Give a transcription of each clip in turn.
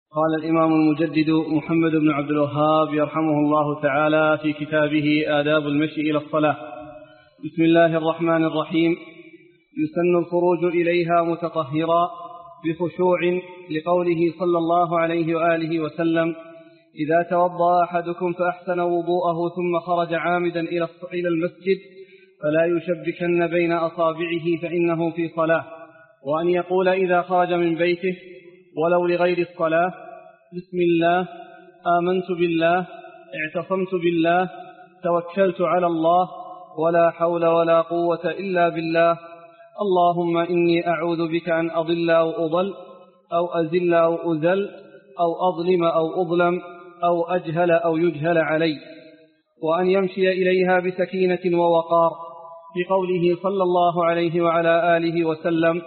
قال الإمام المجدد محمد بن عبد الوهاب يرحمه الله تعالى في كتابه آداب المشي إلى الصلاة: بسم الله الرحمن الرحيم. يسن الخروج إليها متطهرا بخشوع، لقوله صلى الله عليه وآله وسلم: إذا توضأ أحدكم فأحسن وضوءه ثم خرج عامدا إلى المسجد فلا يشبكن بين أصابعه فإنه في صلاة. وأن يقول إذا خرج من بيته ولو لغير الصلاة: بسم الله، آمنت بالله، اعتصمت بالله، توكلت على الله، ولا حول ولا قوة إلا بالله، اللهم إني أعوذ بك أن أضل أو أضل أو أزل أو أزل أو أظلم أو أظلم أو أجهل أو يجهل علي. وأن يمشي إليها بسكينة ووقار، بقوله صلى الله عليه وعلى آله وسلم: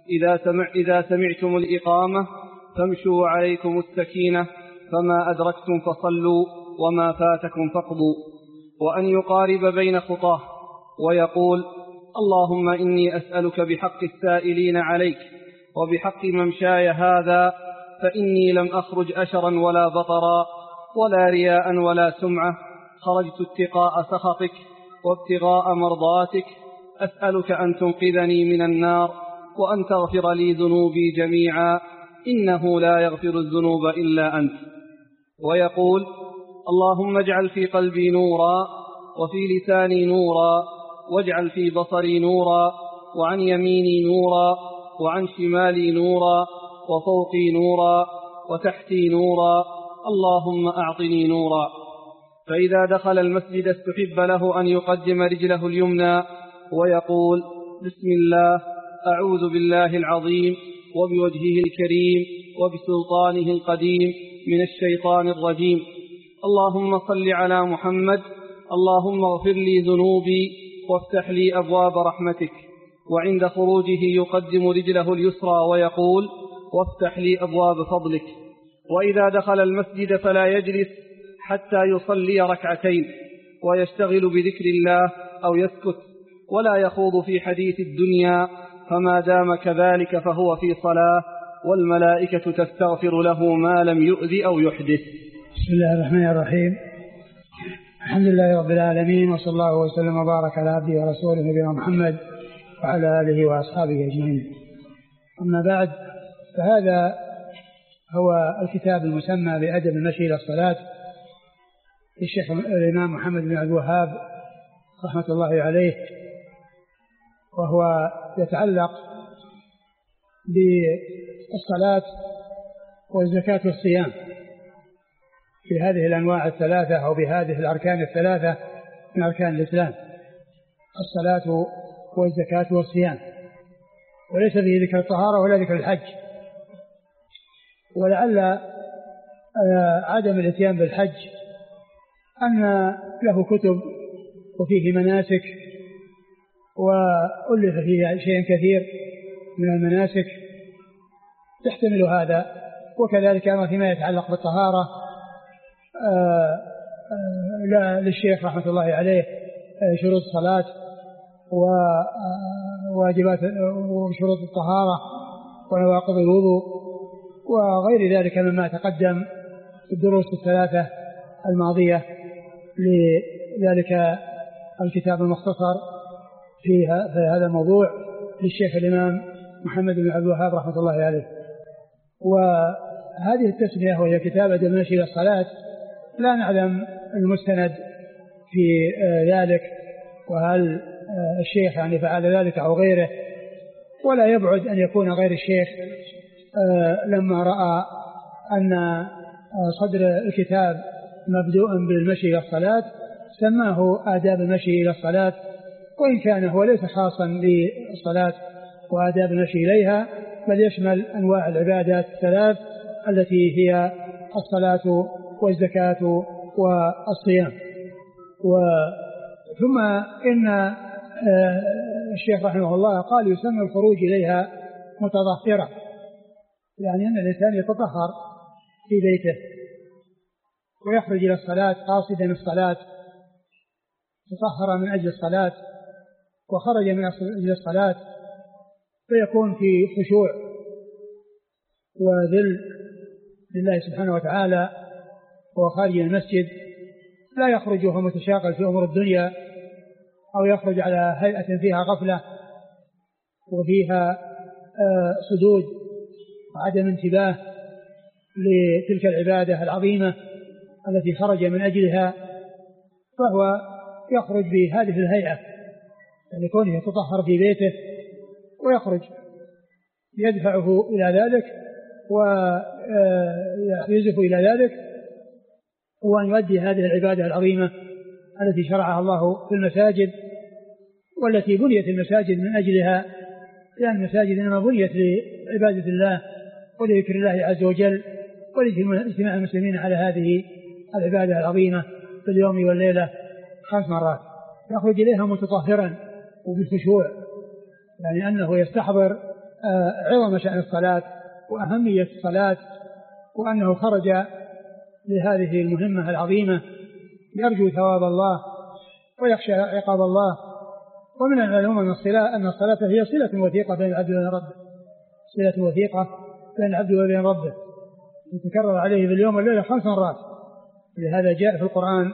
إذا سمعتم الإقامة فامشوا عليكم السكينة، فما أدركتم فصلوا وما فاتكم فاقضوا. وأن يقارب بين خطاه ويقول: اللهم إني أسألك بحق السائلين عليك وبحق ممشاي هذا، فإني لم أخرج أشرا ولا بطرا ولا رياء ولا سمعة، خرجت اتقاء سخطك وابتغاء مرضاتك، أسألك أن تنقذني من النار وأن تغفر لي ذنوبي جميعا، إنه لا يغفر الذنوب إلا أنت. ويقول: اللهم اجعل في قلبي نورا، وفي لساني نورا، واجعل في بصري نورا، وعن يميني نورا، وعن شمالي نورا، وفوقي نورا، وتحتي نورا، اللهم أعطني نورا. فإذا دخل المسجد استحب له أن يقدم رجله اليمنى ويقول: بسم الله، أعوذ بالله العظيم وبوجهه الكريم وبسلطانه القديم من الشيطان الرجيم، اللهم صل على محمد، اللهم اغفر لي ذنوبي وافتح لي أبواب رحمتك. وعند خروجه يقدم رجله اليسرى ويقول: وافتح لي أبواب فضلك. وإذا دخل المسجد فلا يجلس حتى يصلي ركعتين ويشتغل بذكر الله أو يسكت، ولا يخوض في حديث الدنيا، فما دام كذلك فهو في صلاة، والملائكة تستغفر له ما لم يؤذ أو يحدث. بسم الله الرحمن الرحيم. الحمد لله رب العالمين، وصلى الله وسلم وبارك على عبده ورسوله نبينا محمد وعلى آله وأصحابه أجمعين. أما بعد، فهذا هو الكتاب المسمى بأدب المشي إلى الصلاة للشيخ الإمام محمد بن عبد الوهاب رحمة الله عليه، وهو يتعلق بالصلاة والزكاة والصيام في هذه الأنواع الثلاثة أو بهذه الأركان الثلاثة من أركان الإسلام: الصلاة والزكاة والصيام. وليس فيه ذكر الطهارة ولا ذكر الحج. ولعل عدم الاتيان بالحج أن له كتب وفيه مناسك وألف فيه شيء كثير من المناسك تحتمل هذا، وكذلك أمر فيما يتعلق بالطهارة لا للشيخ رحمة الله عليه شروط الصلاة وواجبات وشروط الطهارة ونواقض الوضوء وغير ذلك مما تقدم في الدروس الثلاثة الماضية لذلك الكتاب المختصر في هذا الموضوع للشيخ الإمام محمد بن عبد الوهاب رحمة الله عليه. وهذه التسمية وهي كتاب أدب المشي إلى الصلاة لا نعلم المستند في ذلك، وهل الشيخ يعني فعل ذلك أو غيره، ولا يبعد أن يكون غير الشيخ لما رأى أن صدر الكتاب مبدوء بالمشي إلى الصلاة سماه آداب المشي إلى الصلاة، وإن كان هو ليس خاصا بالصلاة وآداب المشي إليها، بل يشمل أنواع العبادات الثلاث التي هي الصلاة والزكاة والصيام. ثم إن الشيخ رحمه الله قال: يسمى الخروج إليها متطهرا، يعني أن الإنسان يتطهر في بيته ويخرج إلى الصلاة قاصدا الصلاة، تطهر من أجل الصلاة وخرج من أجل الصلاة، فيكون في خشوع وذل لله سبحانه وتعالى هو خارج المسجد، لا يخرج وهو متشاغل في أمور الدنيا، أو يخرج على هيئة فيها غفلة وفيها سدود وعدم انتباه لتلك العبادة العظيمة التي خرج من أجلها، فهو يخرج بهذه الهيئة، يعني كونه يتطهر في بيته ويخرج يدفعه إلى ذلك ويحرزه إلى ذلك، هو أن يؤدي هذه العبادة العظيمة التي شرعها الله في المساجد، والتي بنيت المساجد من أجلها، لأن المساجد إنما بنيت لعبادة الله ولذكر الله عز وجل ولاجتماع المسلمين على هذه العبادة العظيمة في اليوم والليلة 5 مرات. يخرج إليها متطهرا وبالخشوع، يعني أنه يستحضر عظم شأن الصلاة وأهمية الصلاة، وأنه خرج لهذه المهمة العظيمة يرجو ثواب الله ويخشى عقاب الله. ومن المعلوم أن الصلاة هي صلة وثيقة بين العبد وبين ربه، صلة وثيقة بين العبد وبين ربه، يتكرر عليه في اليوم والليلة 5 مرات. لهذا جاء في القرآن: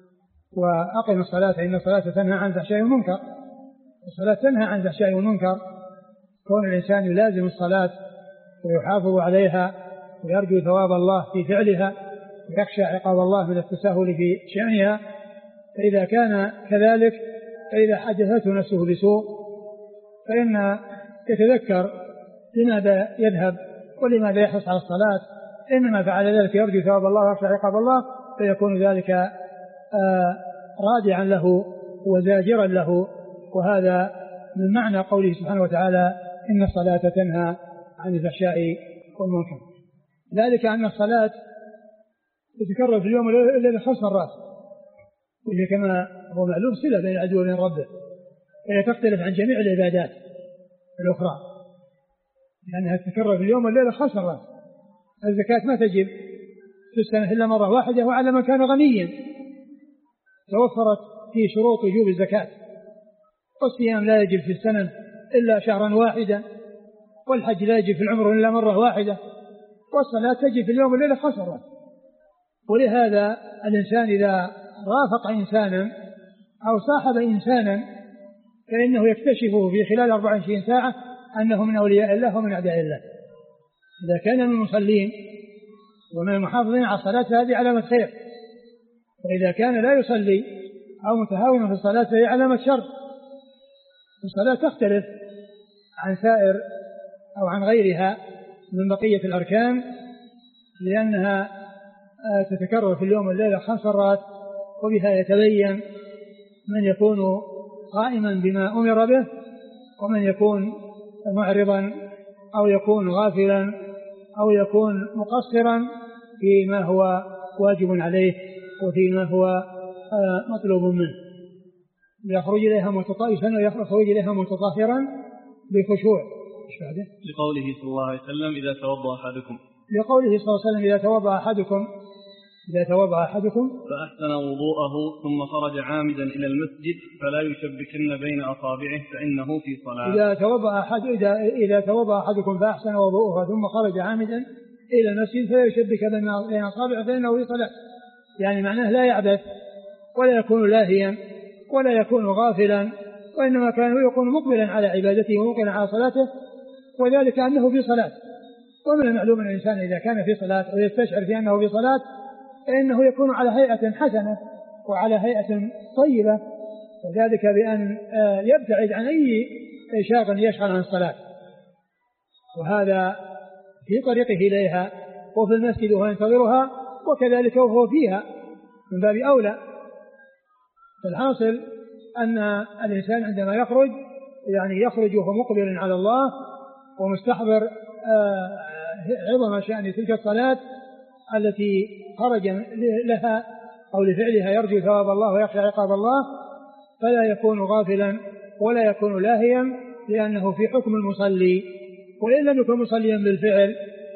وأقم الصلاة إن الصلاة تنهى عن الفحشاء والمنكر. الصلاة تنهى عن الفحشاء والمنكر، كون الإنسان يلازم الصلاة ويحافظ عليها ويرجو ثواب الله في فعلها ويخشى عقاب الله من التساهل في شأنها. فإذا كان كذلك، فإذا حدثته نفسه بسوء فإن يتذكر لماذا يذهب ولماذا يحرص على الصلاة، إنما فعل ذلك يرجو ثواب الله ويخشى عقاب الله، فيكون ذلك رادعا له وزاجرا له. وهذا من معنى قوله سبحانه وتعالى: إن الصلاة تنهى عن الفحشاء والمنكر. ذلك أن الصلاة تتكرر في اليوم والليلة 5 مرات، وهي كما هو معلوم صلة بين العبد وبين ربه، وهي تختلف عن جميع العبادات الأخرى، لأنها تتكرر في اليوم والليلة 5 مرات. الزكاة ما تجب في السنة إلا مرة واحدة، وعلى من كان غنيا توفرت في شروط وجوب الزكاة. والصيام لا يجب في السنة إلا شهرا واحدا، والحج لا يجب في العمر إلا مرة واحدة، والصلاة تجب في اليوم والليلة 5 مرات. ولهذا الإنسان إذا رافق إنسانا أو صاحب إنسانا فإنه يكتشفه في خلال 24 ساعة أنه من أولياء الله ومن أعداء الله. إذا كان من المصلين ومن المحافظين على الصلاة هذه علامة خير، وإذا كان لا يصلي أو متهاونا في الصلاة فهي علامة شر. الصلاة تختلف عن سائر أو عن غيرها من بقية الأركان، لأنها تتكرر في اليوم والليلة 5 مرات، وبها يتبين من يكون قائما بما أمر به، ومن يكون معرضا أو يكون غافلا أو يكون مقصرا فيما هو واجب عليه وفيما هو مطلوب منه. يخرج إليها متطهرا بخشوع. لقوله صلى الله عليه وسلم: إذا توضأ أحدكم. لقوله صلى الله عليه وسلم: إذا توضأ أحدكم فأحسن وضوءه ثم خرج عامدا إلى المسجد فلا يشبكن بين أصابعه فإنه في صلاة. إذا توضأ أحدكم فأحسن وضوءه ثم خرج عامدا إلى المسجد فلا يشبك بين أصابعه فإنه في صلاة. يعني معناه لا يعبث ولا يكون لاهيا ولا يكون غافلا، وإنما كان يكون مقبلا على عبادته ومقبلا على صلاته، وذلك أنه في صلاة. ومن المعلوم أن الإنسان إذا كان في صلاة ويستشعر في أنه في صلاة فإنه يكون على هيئة حسنة وعلى هيئة طيبة، وذلك بأن يبتعد عن أي شاغل يشغل عن الصلاة، وهذا في طريقه إليها وفي المسجد وهو ينتظرها، وكذلك وهو فيها من باب أولى. فالحاصل أن الإنسان عندما يخرج يعني يخرج وهو مقبل على الله ومستحضر عظم شأن تلك الصلاة التي خرج لها أو لفعلها يرجو ثواب الله ويخشى عقاب الله، فلا يكون غافلا ولا يكون لاهيا، لأنه في حكم المصلي، وإن لم يكن مصليا بالفعل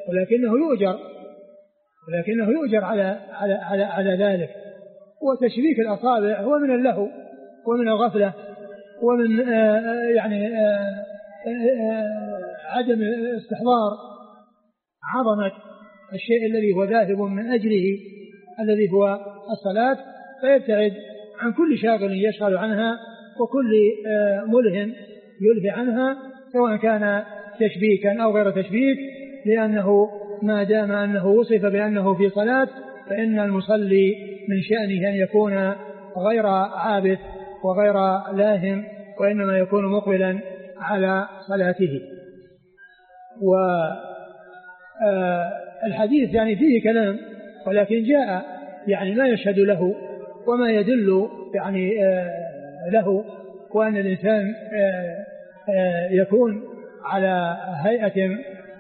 ولكنه يؤجر على ذلك. وتشبيك الأصابع هو من اللهو ومن الغفلة ومن عدم استحضار عظمة الشيء الذي هو ذاهب من أجله الذي هو الصلاة، فيبتعد عن كل شاغل يشغل عنها وكل ملهم يلهي عنها، سواء كان تشبيكا أو غير تشبيك، لأنه ما دام أنه وصف بأنه في صلاة فإن المصلي من شأنه أن يكون غير عابث وغير لاهم، وإنما يكون مقبلا على صلاته. والحديث يعني فيه كلام، ولكن جاء يعني ما يشهد له وما يدل يعني له، وأن الإنسان يكون على هيئة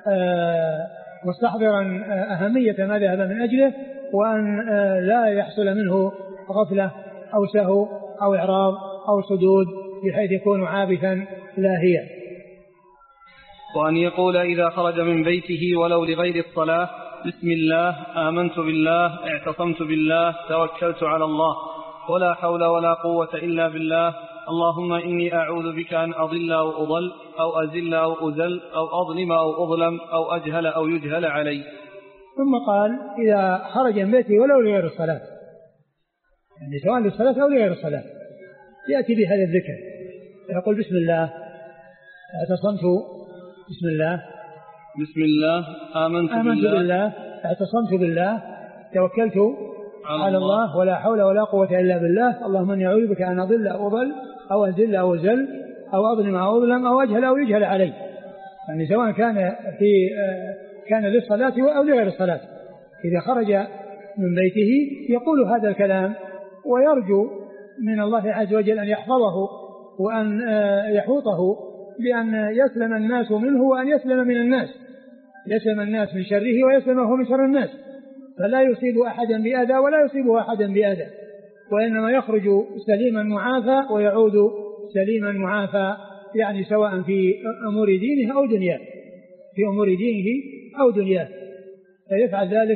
مستحضرا أهمية ما ذهب من أجله، وأن لا يحصل منه غفلة أو سهو أو إعراض أو صدود بحيث يكون عابثا لاهيا. وأن يقول إذا خرج من بيته ولو لغير الصلاة: بسم الله، آمنت بالله، اعتصمت بالله، توكلت على الله، ولا حول ولا قوة إلا بالله، اللهم إني أعوذ بك أن أضل أو أضل أو أزل أو أزل أو أظلم أو أظلم أو أجهل أو يجهل علي. ثم قال: إذا خرج من بيته ولو لغير الصلاة، يعني سواء للصلاة أو لغير الصلاة، يأتي بهذا الذكر، يقول: بسم الله، اعتصمت، بسم الله، بسم الله، آمنت بالله، اعتصمت بالله، توكلت على الله، ولا حول ولا قوة إلا بالله، اللهم إني أعوذ بك أن أضل أو أضل أو أزل أو أزل أو أظلم أو أظلم أو أجهل أو يجهل علي، يعني سواء كان للصلاة أو لغير الصلاة. إذا خرج من بيته يقول هذا الكلام، ويرجو من الله عز وجل أن يحفظه وأن يحوطه بأن يسلم الناس منه وأن يسلم من الناس، يسلم الناس من شره ويسلمه من شر الناس، فلا يصيب أحدا بأذى ولا يصيبه أحدا بأذى، وإنما يخرج سليما معافى ويعود سليما معافى، يعني سواء في أمور دينه أو دنياه، في أمور دينه أو دنياه، فيفعل ذلك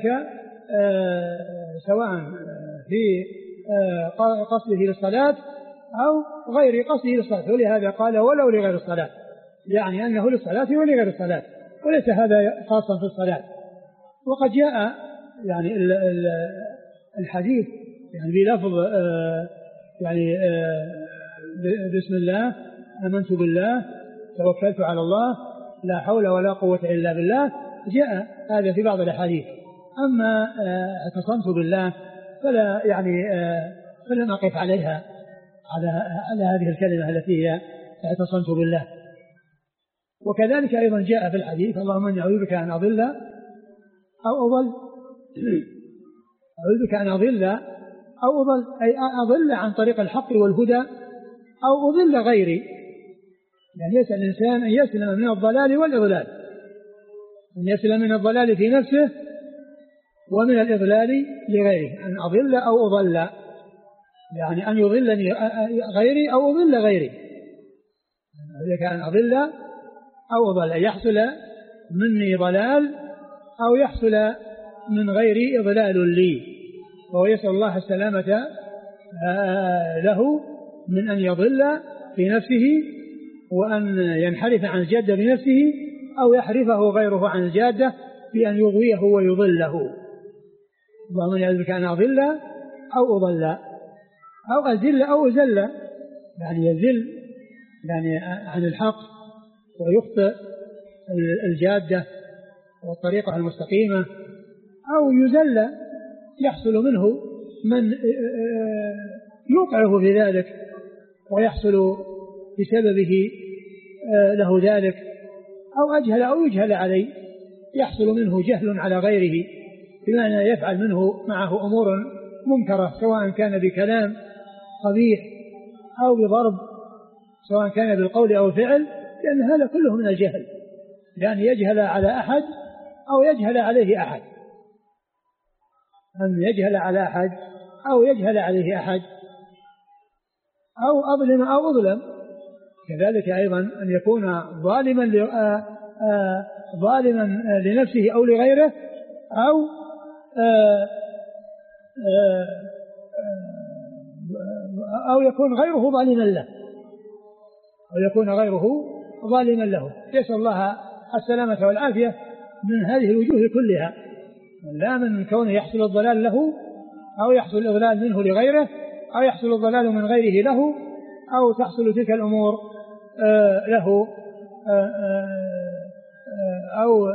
سواء في قصده للصلاة أو غير قصده للصلاة. ولهذا قال: ولو لغير الصلاة، يعني أنه للصلاة ولغير الصلاة، وليس هذا خاصا في الصلاة. وقد جاء يعني الحديث يعني بلفظ يعني بسم الله، آمنت بالله، توكلت على الله، لا حول ولا قوة إلا بالله، جاء هذا في بعض الأحاديث. أما اعتصمت بالله فلا يعني فلن أقف عليها على هذه الكلمة التي هي اعتصمت بالله. وكذلك أيضا جاء في الحديث: اللهم إني أعوذ بك أن أضل أو أضل، أعوذ بك أن أضل أو أضل، أي أضل عن طريق الحق والهدى أو أضل غيري، يعني يسأل الإنسان أن يسلم من الضلال والإضلال، أن يسلم من الضلال في نفسه ومن الإضلال لغيره، أن أضل أو أضل، يعني أن يضلني غيري أو أضل غيري، ذلك أن أضل أو أضل، أن يحصل مني ضلال أو يحصل من غيري إضلال لي، وهو يسأل الله السلامة له من أن يضل في نفسه وأن ينحرف عن الجادة بنفسه، أو يحرفه غيره عن الجادة بأن يغويه ويضله. اللهم إني أعوذ بك أن أضل أو أضل أو أزل أو أزل، يعني يزل يعني عن الحق ويخطئ الجادة والطريقة المستقيمة، أو يزل يحصل منه من يوقعه في ذلك ويحصل بسببه له ذلك، أو أجهل أو يجهل عليه، يحصل منه جهل على غيره، بمعنى يفعل منه معه أمور منكرة، سواء كان بكلام قبيح أو بضرب، سواء كان بالقول أو فعل، لأن هذا كله من الجهل، لأن يجهل على أحد أو يجهل عليه أحد، أن يجهل على أحد أو يجهل عليه أحد، أو أظلم أو أظلم. كذلك أيضا أن يكون ظالما لنفسه أو لغيره، أو يكون غيره ظالما له، أو يكون غيره ظالما له. يسأل الله السلامة والعافية من هذه الوجوه كلها، لا من كونه يحصل الضلال له أو يحصل الإضلال منه لغيره أو يحصل الضلال من غيره له أو تحصل تلك الأمور له أو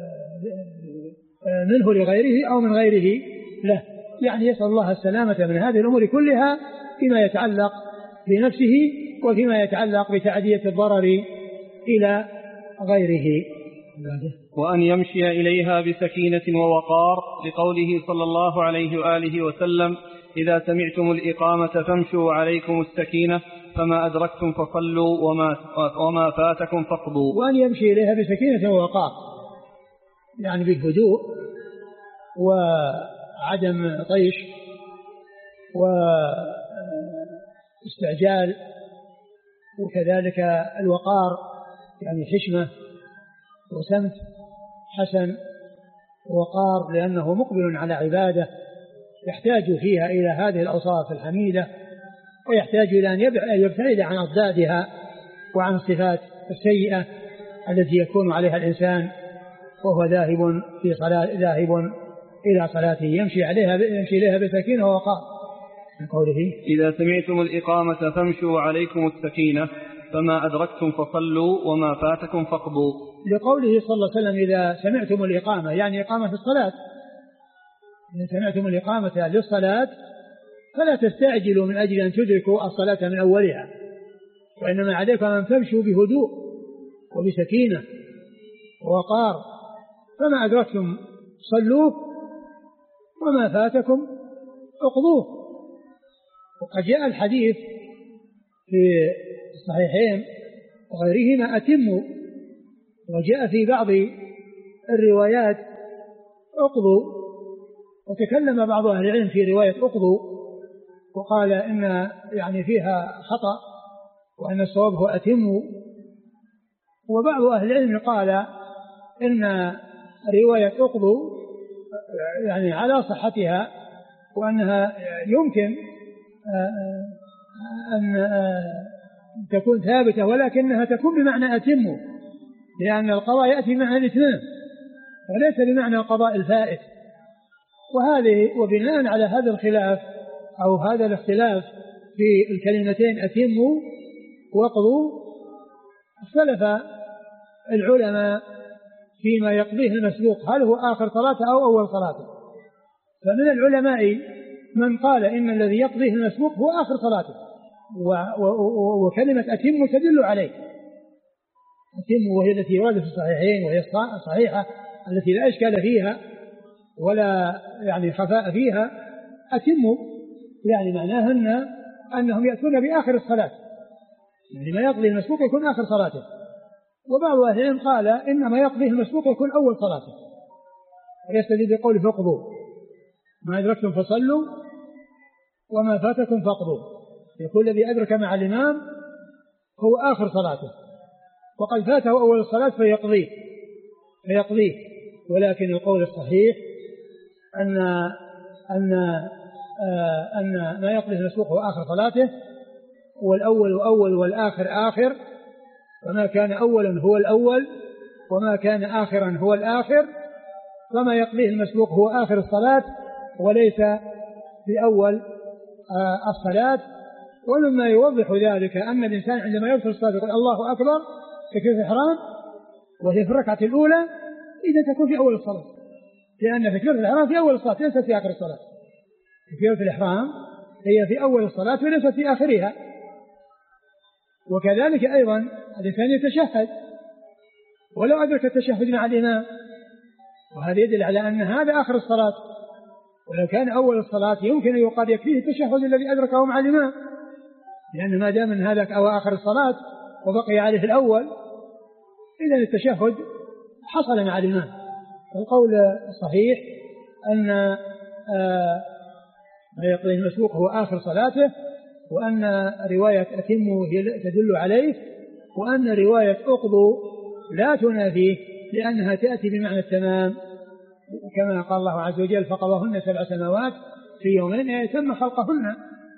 منه لغيره أو من غيره له. يعني يسأل الله السلامة من هذه الأمور كلها فيما يتعلق بنفسه وفيما يتعلق بتعدية الضرر إلى غيره. وأن يمشي إليها بسكينة ووقار، لقوله صلى الله عليه وآله وسلم: إذا سمعتم الإقامة فامشوا عليكم السكينة، فما أدركتم فصلوا وما فاتكم فاقضوا. وأن يمشي إليها بسكينة ووقار، يعني بالهدوء وعدم طيش واستعجال، وكذلك الوقار يعني حشمة وسمت حسن، وقار لأنه مقبل على عبادة يحتاج فيها إلى هذه الأوصاف الحميدة، ويحتاج إلى أن يبتعد عن أضدادها وعن الصفات السيئة التي يكون عليها الإنسان وهو ذاهب إلى صلاته. يمشي إليها بسكينة ووقار، من قوله: إذا سمعتم الإقامة فامشوا عليكم السكينة، فما أدركتم فصلوا وما فاتكم فاقضوا. لقوله صلى الله عليه وسلم: إذا سمعتم الإقامة، يعني إقامة الصلاة، إذا سمعتم الإقامة للصلاة فلا تستعجلوا من أجل أن تدركوا الصلاة من أولها، وإنما عليكم أن تمشوا بهدوء وبسكينة ووقار، فما أدركتم صلوه وما فاتكم اقضوه. وقد جاء الحديث في الصحيحين وغيرهما: أتموا. وجاء في بعض الروايات اقضوا، وتكلم بعض أهل العلم في رواية اقضوا وقال إن يعني فيها خطأ وأن الصواب هو أتموا. وبعض أهل العلم قال إن رواية اقضوا يعني على صحتها، وأنها يمكن أن تكون ثابتة، ولكنها تكون بمعنى أتموا، لأن القضاء يأتي بمعنى الإتمام وليس بمعنى القضاء الفائت. وبناء على هذا الخلاف أو هذا الاختلاف في الكلمتين أتموا واقضوا، اختلف العلماء فيما يقضيه المسبوق، هل هو آخر صلاته أو أول صلاته. فمن العلماء من قال إن الذي يقضيه المسبوق هو آخر صلاته، وكلمة أتم تدل عليه. أتم وهي التي وردت في الصحيحين، وهي الصحيحة التي لا إشكال فيها ولا يعني خفاء فيها. أتم يعني معناها أنهم يأتون بآخر الصلاة، يعني ما يقضي المسبوق يكون آخر صلاته. وبعض أهل العلم قال إنما يقضيه المسبوق يكون أول صلاته، ويستدل بقوله: فاقضوا ما أدركتم فصلوا وما فاتكم فاقضوا. يقول الذي أدرك مع الإمام هو آخر صلاته، وقد فاته أول الصلاة فيقضيه. ولكن القول الصحيح أن ما يقضيه المسبوق هو آخر صلاته، والأول أول والآخر آخر، وما كان أولا هو الأول وما كان آخرا هو الآخر، فما يقضيه المسبوق هو آخر الصلاة وليس في أول الصلاة. ومما يوضح ذلك أن الإنسان عندما يدخل الصلاة يقول: الله أكبر، تكبيرة الإحرام، وهي في الركعة الأولى إذا تكون في أول الصلاة، لأن تكبيرة الإحرام في أول الصلاة ليست في آخر الصلاة. تكبيرة الإحرام هي في أول الصلاة وليست في آخرها. وكذلك أيضا الإنسان يتشهد ولو أدرك التشهد مع الإمام، وهذا يدل على أن هذا آخر الصلاة. ولو كان أول الصلاة يمكن أن يقال يكفيه التشهد الذي أدركه مع الإمام، لأن ما دام من هذا أو آخر الصلاة وبقي عليه الأول، إذن التشهد حصل مع الإمام. القول الصحيح أن ما يقضيه المسبوق هو آخر صلاته، وأن رواية أتموا تدل عليه، وأن رواية أقضوا لا تنافيه، لأنها تأتي بمعنى التمام، كما قال الله عز وجل: فقضاهن 7 سماوات في يومين، يتم خلقهن.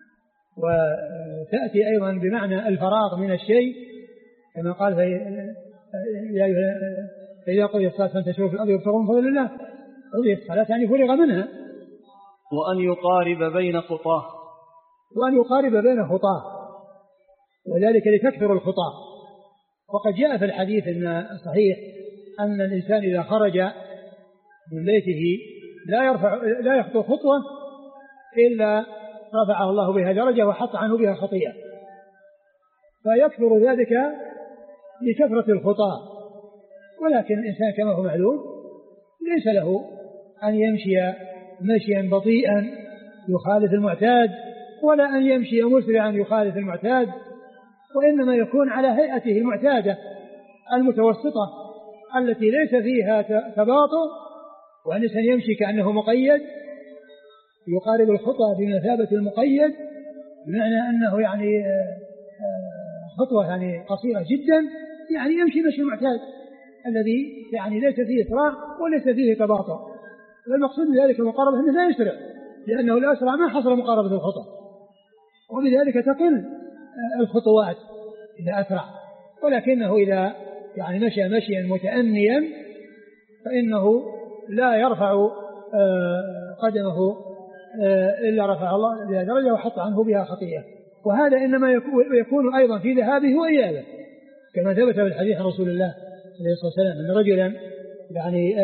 وتأتي أيضا بمعنى الفراغ من الشيء، كما قال: فإذا قضيت الصلاة فانتشروا في الأرض وابتغوا من فضل الله. قضيت الصلاة يعني فرغ منها. وأن يقارب بين خطاه، وأن يقارب بين خطاه، وذلك لتكثر الخطاه. وقد جاء في الحديث إن صحيح أن الإنسان إذا خرج من بيته لا يخطو خطوة إلا رفعه الله بها درجة وحط عنه بها خطيئة، فيكثر ذلك لكثرة الخطاه. ولكن الإنسان كما هو معلوم ليس له أن يمشي مشيا بطيئا يخالف المعتاد، ولا أن يمشي مسرعا يخالف المعتاد، وإنما يكون على هيئته المعتادة المتوسطة التي ليس فيها تباطؤ، والإنسان يمشي كأنه مقيد، يقارب الخطى بمثابة المقيد، بمعنى أنه يعني خطوة يعني قصيرة جدا، يعني يمشي مشي المعتاد الذي يعني ليس فيه إسراع وليس فيه تباطؤ. والمقصود بذلك مقاربة أنه لا يسرع، لأنه لا يسرع ما حصل مقاربة الخطى، وبذلك تقل الخطوات إذا أسرع. ولكنه إذا يعني مشى مشيا متأنيا فإنه لا يرفع قدمه إلا رفع الله بها درجة وحط عنه بها خطيئة. وهذا إنما يكون أيضا في ذهابه وإيابه، كما ثبت في الحديث عن رسول الله عليه الصلاة والسلام أن رجلا يعني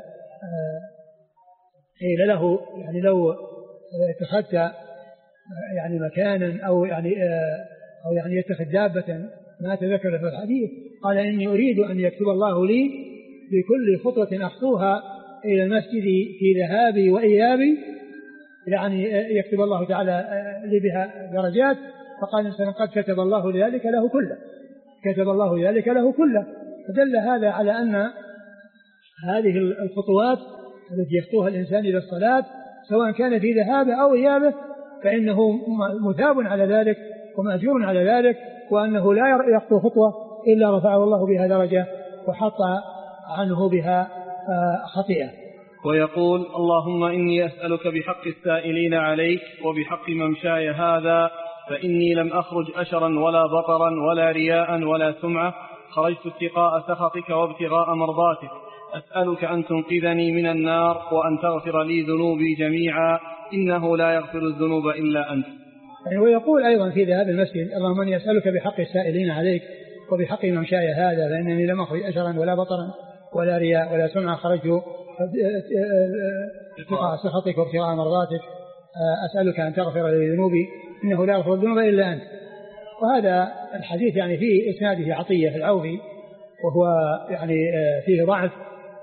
قيل له يعني لو اتخذت يعني مكانا أو يعني يتخذ دابة ما تذكر في الحديث، قال إني أريد أن يكتب الله لي بكل خطوة أخطوها إلى المسجد في ذهابي وإيابي، يعني يكتب الله تعالى لي بها درجات. فقال إنسان قد كتب الله ذلك له كله، كتب الله ذلك له كله. فدل هذا على أن هذه الخطوات التي يخطوها الإنسان إلى الصلاة سواء كان في ذهابه أو إيابه فإنه مثاب على ذلك ومأجور على ذلك، وأنه لا يخطو خطوة إلا رفعه الله بها درجة وحط عنه بها خطيئة. ويقول اللهم إني أسألك بحق السائلين عليك وبحق ممشاي هذا، فإني لم أخرج أشرا ولا بطرا ولا رياء ولا سمعة، خرجت اتقاء سخطك وابتغاء مرضاتك، أسألك أن تنقذني من النار وأن تغفر لي ذنوبي جميعا، إنه لا يغفر الذنوب إلا أنت. يعني ويقول أيضا في ذهاب المسجد اللهم إني أسألك بحق السائلين عليك وبحق ممشاي هذا، فإنني لم أخرج أشرا ولا بطرا ولا رياء ولا سمعة، خرجت اتقاء سخطك وابتغاء مرضاتك، أسألك أن تغفر لي ذنوبي إنه لا يغفر الذنوب إلا أنت. وهذا الحديث يعني فيه إسناده عطية العوفي وهو يعني فيه ضعف،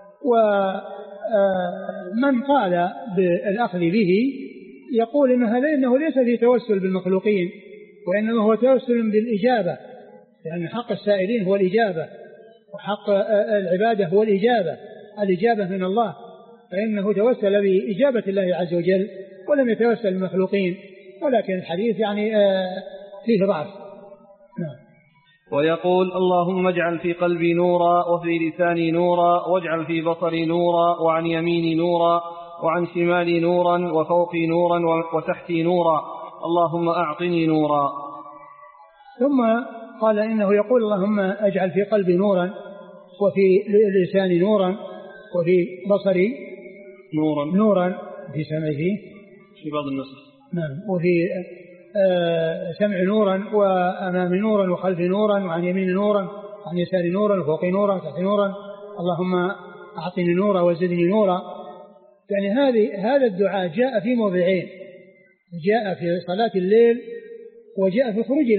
ومن قال بالأخذ به يقول إنه ليس فيه توسل بالمخلوقين، وإنما هو توسل بالإجابة، لأن حق السائلين هو الإجابة، وحق العبادة هو الإجابة من الله، فإنه توسل بإجابة الله عز وجل ولم يتوسل بالمخلوقين. ولكن الحديث يعني فيه ضعف. نعم. ويقول اللهم اجعل في قلبي نورا وفي لساني نورا واجعل في بصري نورا وعن يميني نورا وعن شمالي نورا وفوقي نورا وتحتي نورا، اللهم أعطني نورا. ثم قال إنه يقول اللهم اجعل في قلبي نورا وفي لساني نورا وفي بصري نورا في سمعه في بعض النسخ نعم، وفي سمع نورا وأمامي نورا وخلفي نورا وعن يميني نورا وعن يساري نورا وفوقي نورا وتحتي نورا، اللهم أعطني نورا وزدني نورا. يعني هذا الدعاء جاء في موضعين، جاء في صلاة الليل وجاء في الخروج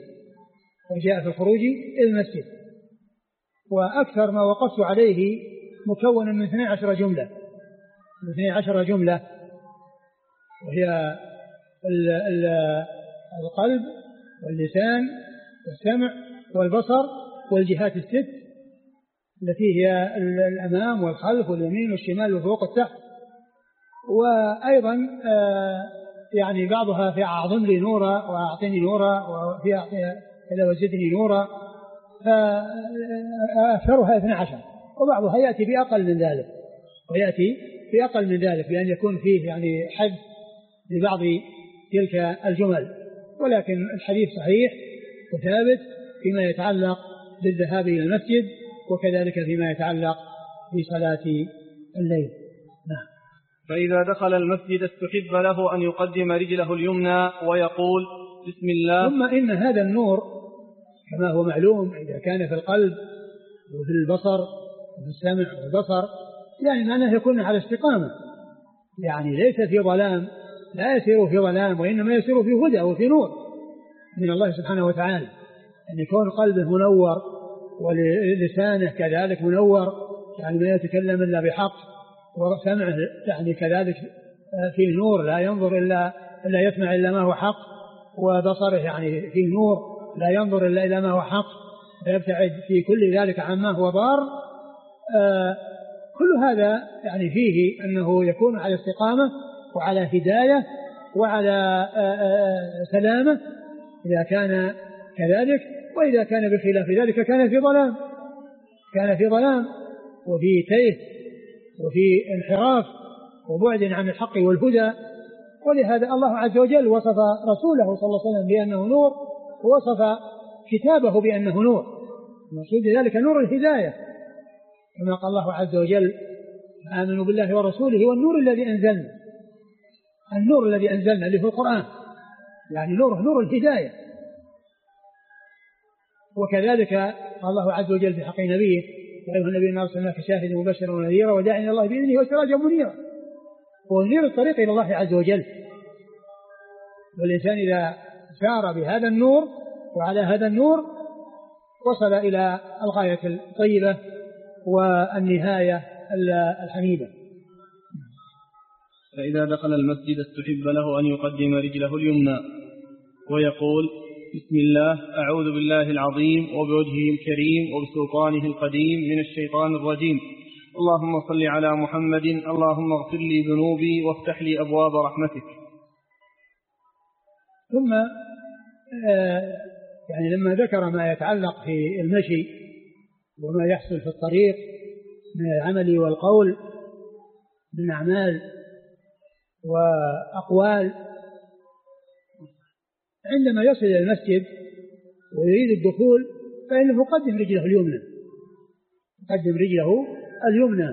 إلى المسجد، وأكثر ما وقفت عليه مكون من 12 جملة، وهي القلب واللسان والسمع والبصر والجهات الست التي هي الأمام والخلف واليمين والشمال والفوق والتحت. وأيضا يعني بعضها في أعظم لي نورا وأعطني نورا وفي كذا وزدني نورا، فأكثرها 12، وبعضها يأتي بأقل من ذلك بأن يكون فيه يعني حد لبعض تلك الجمل. ولكن الحديث صحيح وثابت فيما يتعلق بالذهاب إلى المسجد، وكذلك فيما يتعلق بصلاة الليل. فإذا دخل المسجد استحب له أن يقدم رجله اليمنى ويقول بسم الله. ثم إن هذا النور كما هو معلوم إذا كان في القلب وفي البصر وفي السمع والبصر يعني معناه يكون على استقامة، يعني ليس في ظلام، لا يسير في ظلام، وإنما يسير في هدى وفي نور من الله سبحانه وتعالى. أن يكون قلبه منور ولسانه كذلك منور، يعني ما يتكلم إلا بحق، وسمعه يعني كذلك فيه نور لا ينظر إلا يسمع إلا ما هو حق، وبصره يعني فيه نور لا ينظر إلا إلى ما هو حق، فيبتعد في كل ذلك عما هو ضار. كل هذا يعني فيه أنه يكون على استقامة وعلى هداية وعلى سلامة إذا كان كذلك، وإذا كان بخلاف ذلك كان في ظلام وفي تيه وفي انحراف وبعد عن الحق والهدى. ولهذا الله عز وجل وصف رسوله صلى الله عليه وسلم بأنه نور، ووصف كتابه بأنه نور، المقصود ذلك نور الهداية، كما قال الله عز وجل آمنوا بالله ورسوله والنور الذي أنزلنا، النور الذي أنزلنا اللي في القرآن يعني نور الهداية. وكذلك قال الله عز وجل في حق نبيه يا أيها النبي إنا أرسلناك شاهدا ومبشرا ونذيرا وداعيا إلى الله بإذنه وسراجا منيرا، ونير الطريق إلى الله عز وجل. والإنسان إذا سار بهذا النور وعلى هذا النور وصل إلى الغاية الطيبة والنهاية الحميدة. فإذا دخل المسجد استحب له أن يقدم رجله اليمنى ويقول بسم الله أعوذ بالله العظيم وبوجهه الكريم وبسلطانه القديم من الشيطان الرجيم، اللهم صل على محمد، اللهم اغفر لي ذنوبي وافتح لي أبواب رحمتك. ثم يعني لما ذكر ما يتعلق في المشي وما يحصل في الطريق من العمل والقول من أعمال وأقوال، عندما يصل إلى المسجد ويريد الدخول فإنه يقدم رجله اليمنى،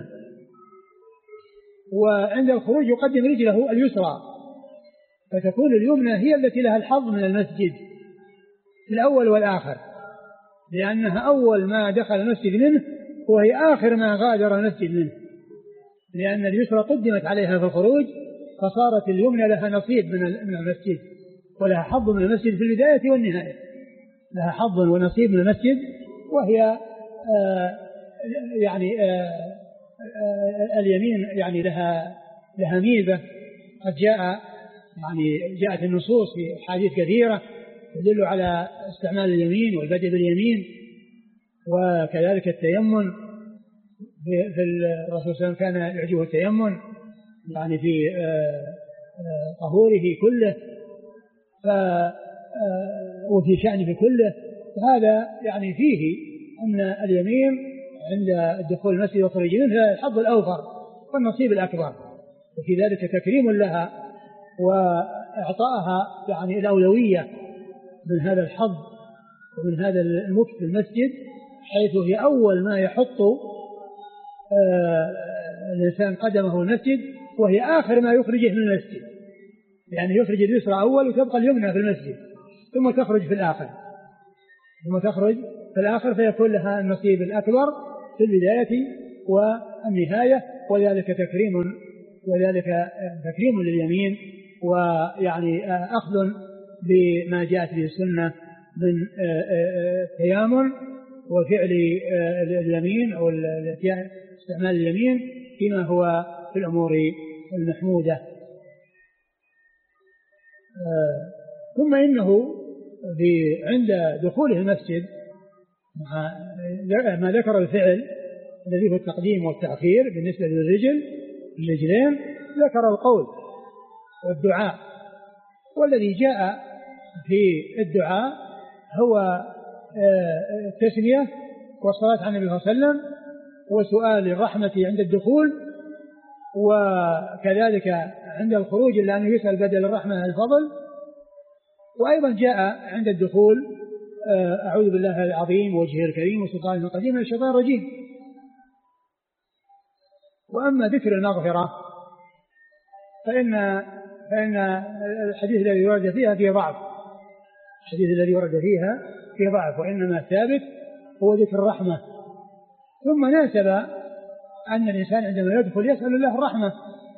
وعند الخروج يقدم رجله اليسرى، فتكون اليمنى هي التي لها الحظ من المسجد في الأول والآخر، لأنها أول ما دخل المسجد منه وهي آخر ما غادر المسجد منه، لأن اليسرى قدمت عليها في الخروج، فصارت اليمنى لها نصيب من المسجد ولها حظ من المسجد في البداية والنهاية، لها حظ ونصيب من المسجد، وهي يعني اليمين يعني لها ميزة قد جاءت النصوص في حديث كثيرة تدل على استعمال اليمين والبدء باليمين، وكذلك التيمم في الرسول صلى الله عليه وسلم كان يعجبه التيمم يعني في طهوره كله وفي شأنه كله. فهذا يعني فيه أن اليمين عند الدخول المسجد والخروج منه الحظ الأوفر والنصيب الأكبر، وفي ذلك تكريم لها وإعطائها يعني الأولوية من هذا الحظ ومن هذا المكث في المسجد، حيث هي أول ما يحط الإنسان قدمه المسجد، وهي آخر ما يخرجه من المسجد، يعني يخرج اليسرى أول وتبقى اليمنى في المسجد، ثم تخرج في الآخر فيكون لها النصيب الأكبر في البداية والنهاية، وذلك تكريم لليمين، ويعني أخذ بما جاءت به السنة من التيامن وفعل اليمين أو استعمال اليمين فيما هو في الأمور المحمودة. ثم إنه عند دخوله المسجد ما ذكر الفعل الذي هو التقديم والتأخير بالنسبة للرجلين، ذكر القول والدعاء، والذي جاء في الدعاء هو التسمية والصلاة على النبي صلى الله عليه وسلم وسؤال الرحمة عند الدخول، وكذلك عند الخروج إلا أنه يسأل بدل الرحمة الفضل، وأيضا جاء عند الدخول أعوذ بالله العظيم ووجهه الكريم وسلطانه القديم من الشيطان الرجيم. وأما ذكر المغفرة فإن الحديث الذي ورد فيها فيه ضعف، الحديث الذي ورد فيها فيه ضعف، وإنما الثابت هو ذكر الرحمة. ثم ناسب أن الإنسان عندما يدخل يسأل الله الرحمة،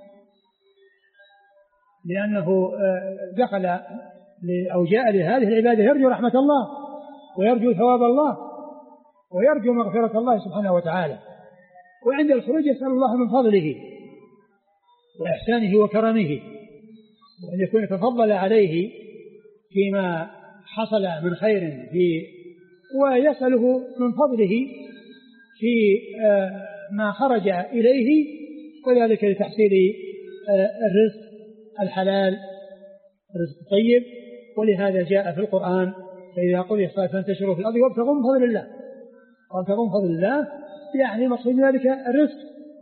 لأنه دخل أو جاء لهذه العبادة يرجو رحمة الله ويرجو ثواب الله ويرجو مغفرة الله سبحانه وتعالى، وعند الخروج يسأل الله من فضله وإحسانه وكرمه، وأن يكون تفضل عليه فيما حصل من خير ويسأله من فضله في ما خرج إليه، وذلك لتحصيل الرزق الحلال، الرزق الطيب. ولهذا جاء في القرآن: فإذا قضي الصلاة فانتشروا في الأرض وابتغوا من فضل الله. وابتغوا من فضل الله يعني مقصود ذلك الرزق.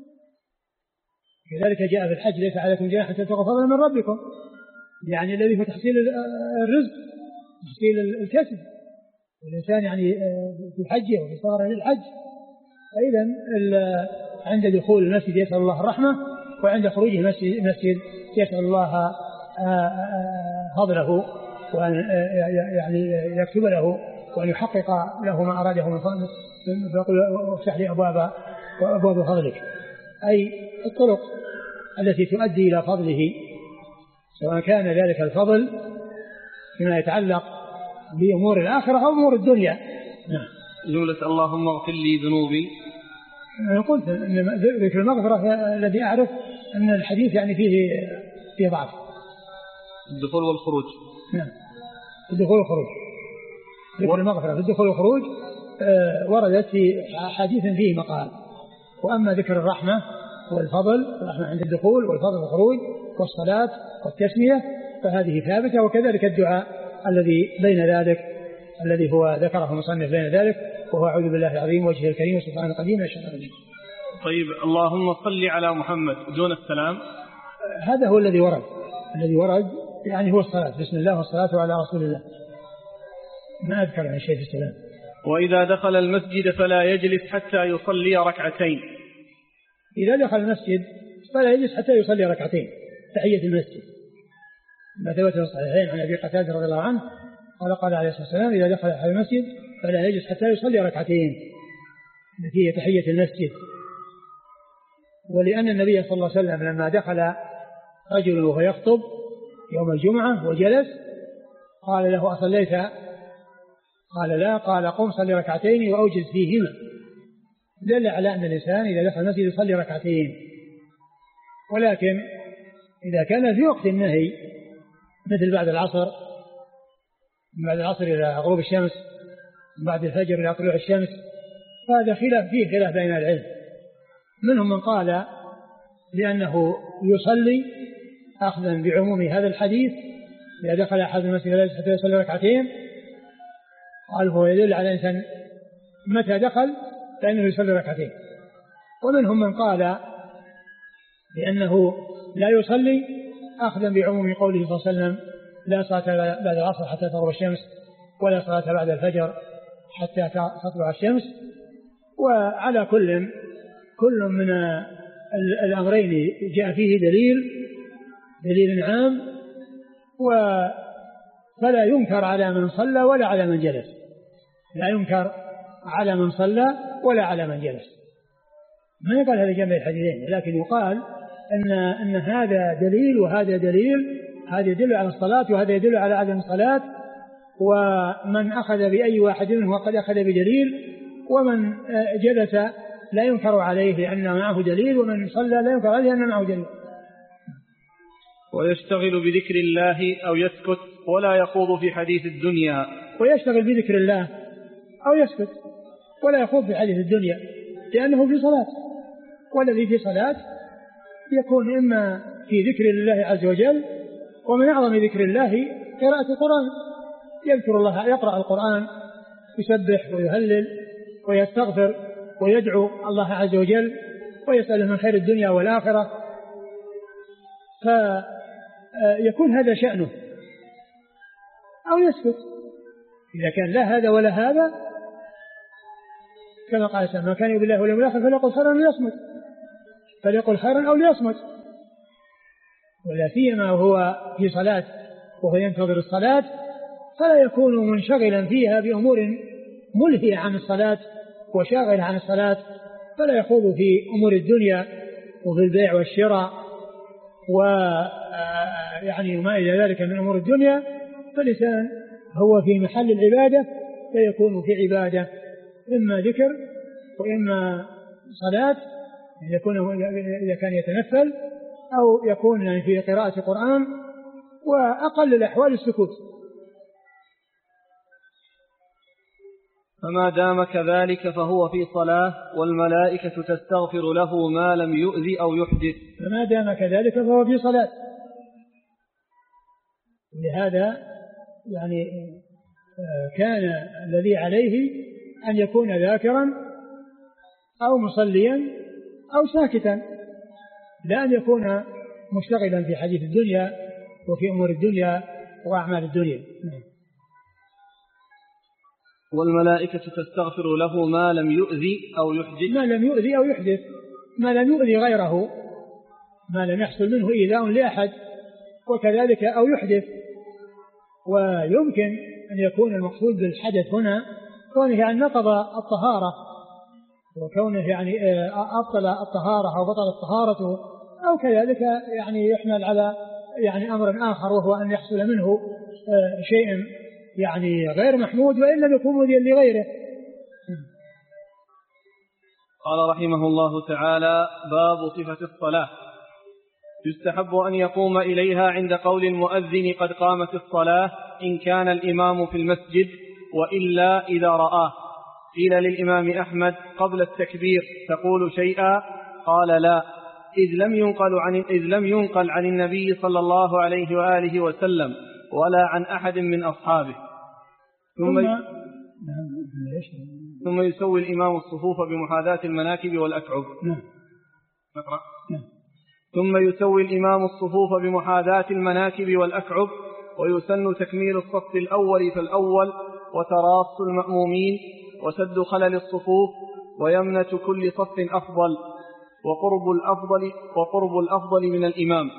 كذلك جاء في الحج: ليس عليكم جناح حتى تبتغوا فضلا من ربكم، يعني الذي هو تحصيل الرزق، تحصيل الكسب، والإنسان يعني في حجه وفي صغره للحج. فإذا عند دخول المسجد يسأل الله الرحمة، وعند خروجه المسجد يسأل الله فضله، وأن يعني يكتب له وأن يحقق له ما أراده من فضله، فيقول: افتح لي أبواب فضلك، أي الطرق التي تؤدي إلى فضله، سواء كان ذلك الفضل فيما يتعلق بأمور الآخرة أو أمور الدنيا. جملة اللهم اغفر لي ذنوبي، أنا قلت أن ذكر المغفرة الذي أعرف أن الحديث يعني فيه ضعف. الدخول والخروج. نعم، الدخول والخروج. ذكر المغفرة في الدخول والخروج وردت في حديث فيه مقال. وأما ذكر الرحمة والفضل، الرحمة عند الدخول والفضل والخروج والصلاة والتسمية، فهذه ثابتة. وكذلك الدعاء الذي بين ذلك، الذي هو ذكره المصنف بين ذلك، وهو أعوذ بالله العظيم وجهه الكريم وسبحانه القديم الشيطان الرجيم. طيب، اللهم صل على محمد دون السلام، هذا هو الذي ورد يعني هو الصلاة، بسم الله والصلاة على رسول الله، ما أذكر عن شيء في السلام. وإذا دخل المسجد فلا يجلس حتى يصلي ركعتين. إذا دخل المسجد فلا يجلس حتى يصلي ركعتين، تحية المسجد، ما ثبت في الصحيحين عن أبي قتادة رضي الله عنه قال عليه الصلاة والسلام: إذا دخل أحد المسجد فلا يجلس حتى يصلي ركعتين، التي هي تحية المسجد. ولأن النبي صلى الله عليه وسلم لما دخل رجل وهو يخطب يوم الجمعة وجلس قال له: أصليت؟ قال: لا. قال: قم صلي ركعتين وأوجز فيهما. دل على أن الإنسان إذا دخل المسجد يصلي ركعتين. ولكن إذا كان في وقت النهي مثل بعد العصر، من بعد العصر إلى غروب الشمس، من بعد الفجر إلى طلوع الشمس، فهذا فيه خلاف بين العلم. منهم من قال لأنه يصلي أخذا بعموم هذا الحديث: إذا دخل أحد المسجد حتى يصلي ركعتين، قال هو يدل على الإنسان متى دخل فإنه يصلي ركعتين. ومنهم من قال لأنه لا يصلي أخذا بعموم قوله صلى الله عليه وسلم: لا صلاة بعد العصر حتى تغرب الشمس، ولا صلاة بعد الفجر حتى تطلع الشمس. وعلى كل من الأمرين جاء فيه دليل عام، فلا ينكر على من صلى ولا على من جلس، لا ينكر على من صلى ولا على من جلس. ما يقال هذا جمع الحديثين، لكن يقال أن هذا دليل وهذا دليل، هذا يدل على الصلاة وهذا يدل على عدم الصلاة، ومن أخذ بأي واحد منه وقد أخذ بدليل، ومن جلس لا ينكر عليه لأن معه دليل، ومن صلى لا ينكر عليه لأن معه دليل. ويشتغل بذكر الله أو يسكت ولا يخوض في حديث الدنيا. ويشتغل بذكر الله أو يسكت ولا يخوض في حديث الدنيا، لأنه في صلاة، والذي في صلاة يكون إما في ذكر الله عز وجل، ومن أعظم ذكر الله قراءة القرآن، يذكر الله، يقرأ القرآن، يسبح ويهلل ويستغفر ويدعو الله عز وجل ويسأله من خير الدنيا والآخرة، فيكون هذا شأنه. أو يسكت إذا كان لا هذا ولا هذا، كما قال سبحانه: ما كان يؤمن بالله واليوم الآخر فليقل خيرا أو ليصمت، فليقل خيرا أو ليصمت. ولا سيما هو في صلاة وهو ينتظر الصلاة، فلا يكون منشغلا فيها بأمور ملهية عن الصلاة وشاغل عن الصلاة، فلا يخوض في أمور الدنيا وفي البيع والشراء ويعني ما إلى ذلك من أمور الدنيا. فالإنسان هو في محل العبادة فيكون في عبادة، إما ذكر وإما صلاة إذا كان يتنفل، أو يكون في قراءة قرآن، وأقل الأحوال السكوت. فما دام كذلك فهو في صلاة، والملائكة تستغفر له ما لم يؤذي أو يحدث. فما دام كذلك فهو في صلاة. لهذا يعني كان الذي عليه أن يكون ذاكرا أو مصليا أو ساكتا، لا أن يكون مشتغلا في حديث الدنيا وفي أمور الدنيا وأعمال الدنيا. والملائكة تستغفر له ما لم يؤذي أو يحدث. ما لم يؤذي أو يحدث، ما لم يؤذي غيره، ما لم يحصل منه إيذاء لأحد، وكذلك أو يحدث. ويمكن أن يكون المقصود بالحدث هنا كونه يعني نقض الطهارة، وكونه يعني أبطل الطهارة أو بطلت طهارته، أو كذلك يعني يحمل على يعني أمر آخر، وهو أن يحصل منه شيء يعني غير محمود وإن لم يكن مؤذيا لغيره. قال رحمه الله تعالى: باب صفة الصلاة. يستحب أن يقوم إليها عند قول المؤذن قد قامت الصلاة إن كان الإمام في المسجد، وإلا إذا رآه. قيل للإمام أحمد: قبل التكبير تقول شيئا؟ قال: لا، إذ لم ينقل عن النبي صلى الله عليه وآله وسلم ولا عن أحد من أصحابه. ثم يسوي الإمام الصفوف بمحاذاة المناكب والأكعب. ثم يسوي الإمام الصفوف بمحاذاة المناكب والأكعب، ويسن تكميل الصف الأول فالأول، وتراص المأمومين، وسد خلل الصفوف، ويمنة كل صف أفضل، وقرب الأفضل من الإمام،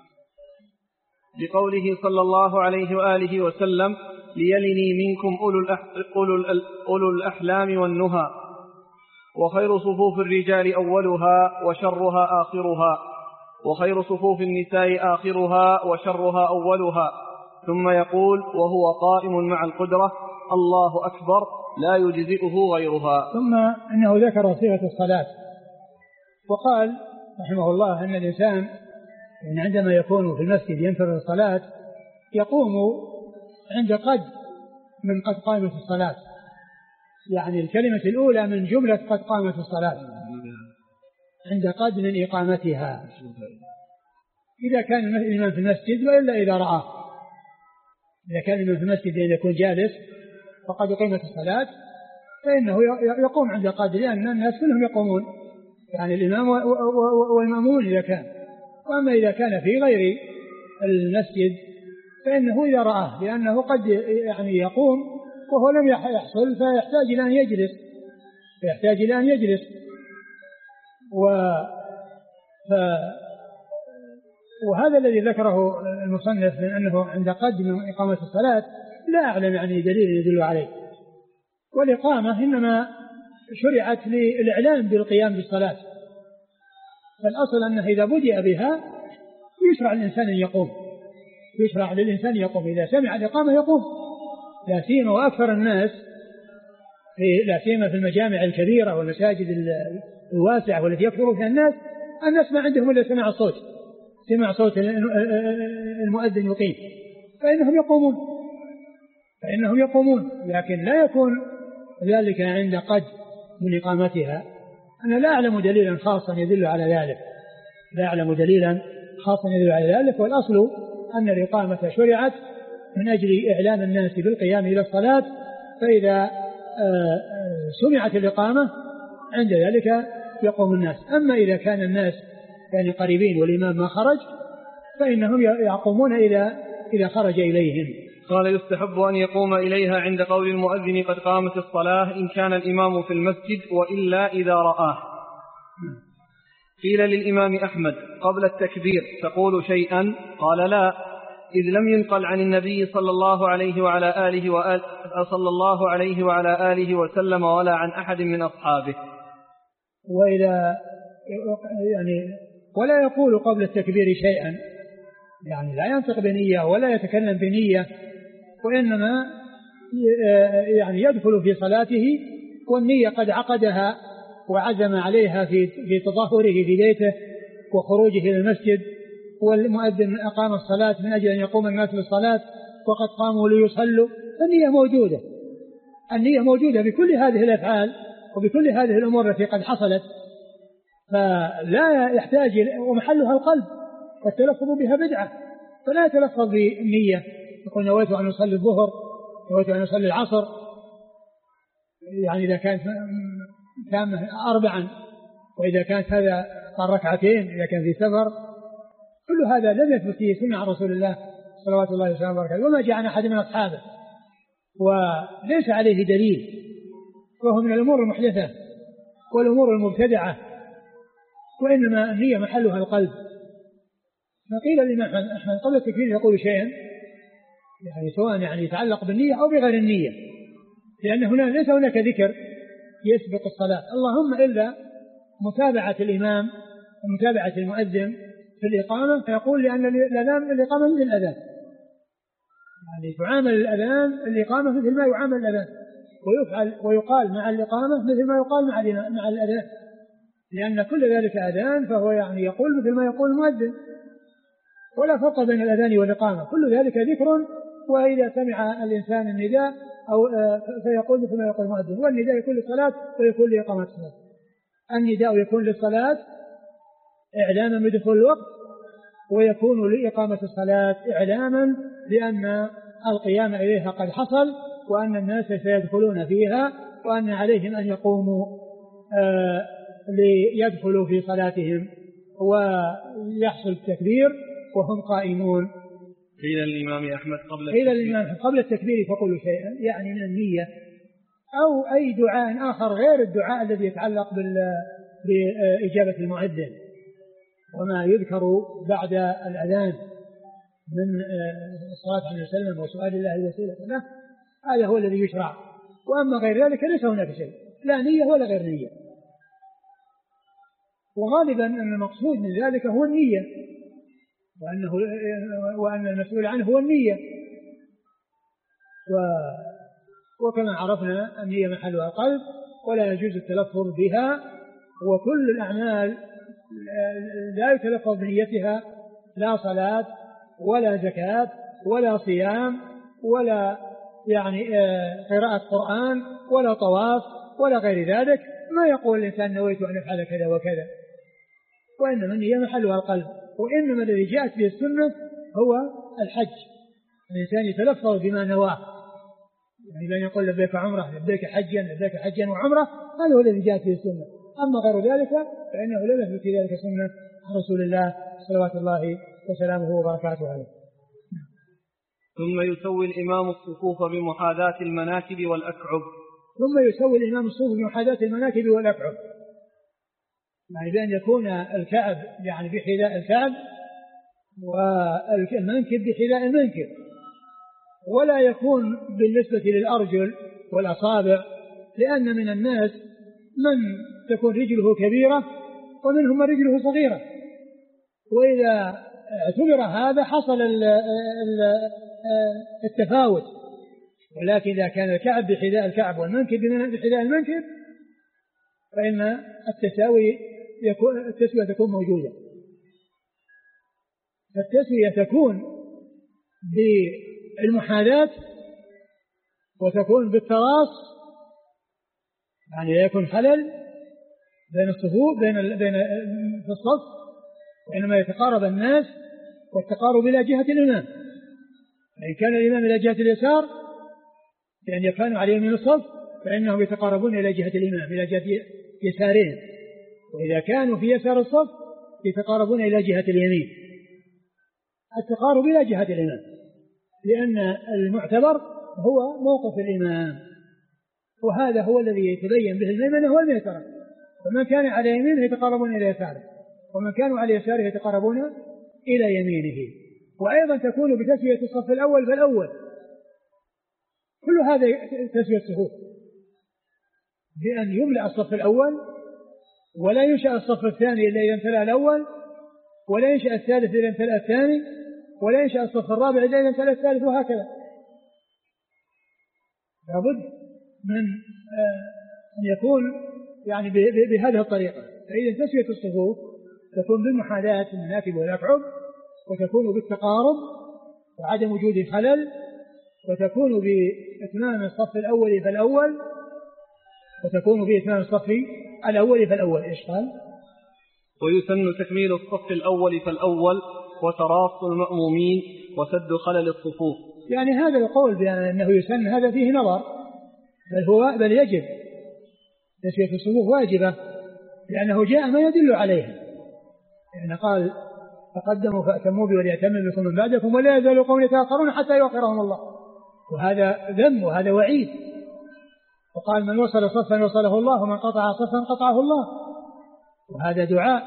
لقوله صلى الله عليه وآله وسلم: ليلني منكم أولو الأحلام والنهى. وخير صفوف الرجال أولها وشرها آخرها، وخير صفوف النساء آخرها وشرها أولها. ثم يقول وهو قائم مع القدرة: الله أكبر، لا يجزئه غيرها. ثم إنه ذكر صفة الصلاة، وقال رحمه الله أن الإنسان عندما يكون في المسجد ينتظر الصلاة يقوم عند قد من قد قامت الصلاة، يعني الكلمة الأولى من جملة قد قامت الصلاة، عند قد من إقامتها، إذا كان الإمام في المسجد، وإلا إذا رآه. إذا كان الإمام في المسجد أن يكون جالس فقد قيمت الصلاة، فإنه يقوم عند قد، لأن الناس كلهم يقومون، يعني الإمام والمأمون إذا كان. وأما إذا كان في غير المسجد فإنه إذا رآه، لأنه قد يعني يقوم وهو لم يحصل فيحتاج إلى أن يجلس. وهذا الذي ذكره المصنف من أنه عند قد من إقامة الصلاة لا أعلم يعني دليل يدل عليه. والإقامة إنما شرعت للإعلام بالقيام بالصلاة، فالأصل أنه إذا بدأ بها يشرع للإنسان أن يقوم، إذا سمع الإقامة يقوم، لا سيما وأكثر الناس لا سيما في المجامع الكبيرة والمساجد الواسعة والتي يكثر فيها الناس ما عندهم إلا سمع صوت المؤذن يقيم، فإنهم يقومون، لكن لا يكون ذلك عند قد من إقامتها. أنا لا أعلم دليلا خاصا يدل على ذلك، والأصل أن الإقامة شرعت من أجل إعلام الناس بالقيام إلى الصلاة، فإذا سمعت الإقامة عند ذلك يقوم الناس. أما إذا كان الناس يعني قريبين والإمام ما خرج فإنهم يقومون إذا خرج إليهم. قال: يستحب أن يقوم إليها عند قول المؤذن قد قامت الصلاة إن كان الإمام في المسجد، وإلا إذا رآه. قيل للإمام أحمد قبل التكبير تقول شيئا؟ قال لا، إذ لم ينقل عن النبي صلى الله عليه وعلى آله وسلم ولا عن أحد من أصحابه. وإذا ولا يقول قبل التكبير شيئا، يعني لا ينطق بنية ولا يتكلم بنية، وإنما يعني يدخل في صلاته والنية قد عقدها وعزم عليها في تظاهره في بيته وخروجه إلى المسجد، والمؤذن أقام الصلاة من أجل أن يقوم الناس للصلاة وقد قاموا ليصلوا، النية موجودة بكل هذه الأفعال وبكل هذه الأمور التي قد حصلت، فلا يحتاج، ومحلها القلب والتلفظ بها بدعة، فلا يتلفظ بالنية يقول نويت أن يصلي الظهر، نويت أن يصلي العصر، يعني إذا كانت تامة 4، وإذا كانت هذا قال ركعتين إذا كان في سفر، كل هذا لم يثبت فيه سنة عن رسول الله صلوات الله وسلامه وبركاته، وما جاء عن أحد من أصحابه، وليس عليه دليل، وهو من الأمور المحدثة والأمور المبتدعة، وإنما النية محلها القلب. فقيل الإمام أحمد قبل التكبير يقول شيئا، يعني سواء يعني يتعلق بالنية أو بغير النية، لأن هنا ليس هناك ذكر يسبق الصلاة، اللهم إلا متابعة الإمام ومتابعة المؤذن في الإقامة، فيقول لأن الإقامة مثل الأذان، يعني تعامل الإقامة مثل ما يعامل الأذان، ويقال مع الإقامة مثل ما يقال مع الأذان، لأن كل ذلك أذان، فهو يعني يقول مثل ما يقول المؤذن، ولا فرق بين الأذان والإقامة، كل ذلك ذكر، وإذا سمع الإنسان النداء أو فيقول مثل ما يقول المؤذن، والنداء يكون للصلاة ويكون لإقامة الصلاة. النداء يكون للصلاة إعلاما بدخول الوقت، ويكون لإقامة الصلاة إعلاما لأن القيام إليها قد حصل، وأن الناس سيدخلون فيها، وأن عليهم أن يقوموا ليدخلوا في صلاتهم ويحصل التكبير وهم قائمون. قيل الإمام أحمد قبل التكبير فقولوا شيئا، يعني من النية أو أي دعاء آخر غير الدعاء الذي يتعلق بإجابة المؤذن، وما يذكر بعد الأذان من الصلاة عليه وسلم وسؤال الله الوسيلة له، هذا هو الذي يشرع، وأما غير ذلك ليس هناك شيء، لا نية ولا غير نية، وغالبا أن المقصود من ذلك هو النية، وأن المسؤول عنه هو النية، وكما عرفنا النية محلها القلب، ولا يجوز التلفظ بها، وكل الأعمال لا يتلفظ بنيتها، لا صلاة ولا زكاة ولا صيام ولا يعني قراءة قرآن ولا طواف ولا غير ذلك، ما يقول الإنسان نويت أن أفعل كذا وكذا، وإنما النية محلها القلب، وإنما الذي جاءت به السنة هو الحج، الإنسان يتلفظ بما نواه، يعني بأن يقول لبيك عمرة، لبيك حجا وعمرة، هذا هو الذي جاءت به السنة، أما غير ذلك فإنه لم يثبت في ذلك سنة عن رسول الله صلوات الله وسلامه وبركاته عليه. ثم يسوي الإمام الصفوف بمحاذاة المناكب والأكعب. يعني بأن يكون الكعب يعني بحذاء الكعب والمنكب بحذاء المنكب، ولا يكون بالنسبة للأرجل والأصابع، لأن من الناس من تكون رجله كبيرة ومنهم من رجله صغيرة، وإذا اعتبر هذا حصل التفاوت، ولكن إذا كان الكعب بحذاء الكعب والمنكب بحذاء المنكب فإن التسوية تكون موجودة. التسوية تكون بالمحاذاة وتكون بالتراص، يعني لا يكون خلل بين الصفوف بين في الصف، وإنما يتقارب الناس والتقارب إلى جهة الإمام، فإن كان الإمام إلى جهة اليسار لأن يكونوا على يمين الصف فإنهم يتقاربون إلى جهة الإمام إلى جهة يسارهم، وإذا كانوا في يسار الصف يتقاربون إلى جهة اليمين، التقارب إلى جهة الإمام، لأن المعتبر هو موقف الإمام، وهذا هو الذي يتبين به الميمنة والميسرة، فمن كان على يمينه يتقاربون إلى يساره ومن كانوا على يساره يتقربون إلى يمينه. وأيضا تكون بتسوية الصف الأول فالأول. كل هذا تسوية الصفوف بأن يملأ الصف الأول، ولا ينشأ الصف الثاني إلا إذا امتلأ الأول، ولا ينشأ الثالث إلا امتلأ الثاني، ولا ينشأ الصف الرابع إلا إذا امتلأ الثالث، وهكذا. لابد من أن يكون يعني بهذه الطريقة. فإذا تسوية الصفوف تكون بالمحاذاة المناكب والأكعب، وتكون بالتقارب وعدم وجود خلل، وتكون بإتمام الصف الأول فالأول، وتكون بإتمام الصف الأول فالأول. إيش قال؟ ويسن تكميل الصف الأول فالأول وتراص المأمومين وسد خلل الصفوف. يعني هذا القول بأنه يسن هذا فيه نظر، بل يجب تسوية الصفوف واجبة، لأنه جاء ما يدل عليها. يعني قال تقدموا فأتموا بي وليأتم بكم من بعدكم ولا يزال قوم يتأخرون حتى يؤخرهم الله. وهذا ذم وهذا وعيد. وقال من وصل صفا وصله الله ومن قطع صفا قطعه الله. وهذا دعاء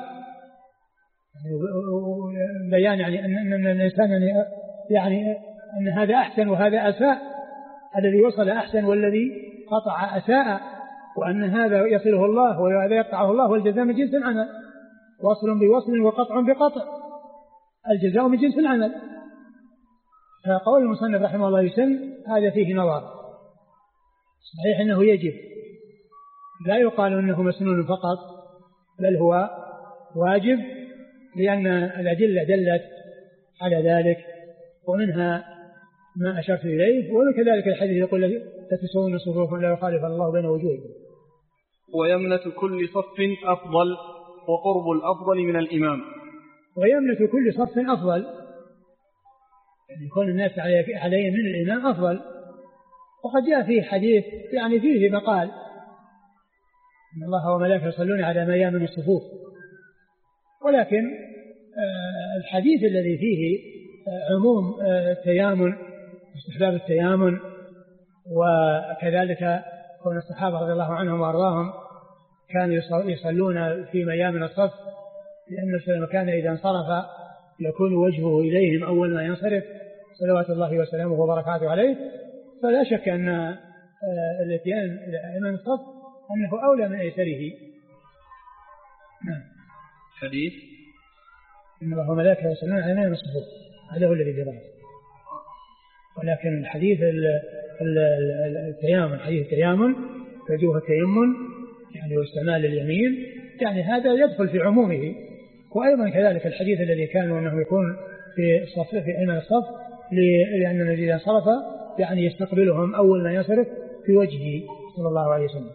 بيان يعني أن الإنسان يعني أن هذا أحسن وهذا أساء، الذي وصل أحسن والذي قطع أساء، وأن هذا يصله الله وهذا يقطعه الله، والجزاء من جنس العمل، وصل بوصل وقطع بقطع، الجزاء من جنس العمل. فقول المصنف رحمه الله يسن هذا فيه نظر. صحيح أنه يجب، لا يقال أنه مسنون فقط، بل هو واجب، لأن الأدلة دلت على ذلك، ومنها ما أشرت إليه، وكذلك الحديث يقول لا تسوون صفوفا لا يخالف الله بين وجوهكم. ويمنة كل صف أفضل وقرب الأفضل من الإمام. ويمنة كل صف أفضل، يعني يكون الناس على يمين الإمام أفضل. وقد جاء فيه حديث يعني فيه مقال إن الله وملائكته يصلون على ميامن الصفوف، ولكن الحديث الذي فيه عموم التيامن واستحباب التيامن، وكذلك كون الصحابة رضي الله عنهم وأرضاهم كانوا يصلون في ميامن الصف، لأن كان إذا انصرف يكون وجهه إليهم أول ما ينصرف صلوات الله وسلامه وبركاته عليه. فلا شك أن الاتيان إلى أمام الصف أنه أولى من أيسره. نعم. حديث إن الله وملائكته يصلون على أمام الصفوف، هذا هو الذي جرى. ولكن الحديث التيامن، حديث التيامن وجوه التيمن يعني واستعمال اليمين، يعني هذا يدخل في عمومه. وأيضا كذلك الحديث الذي كان أنه يكون في الصف في أمام الصف، لأن الذي انصرف يعني يستقبلهم أول ما ينصرف في وجهه صلى الله عليه وسلم.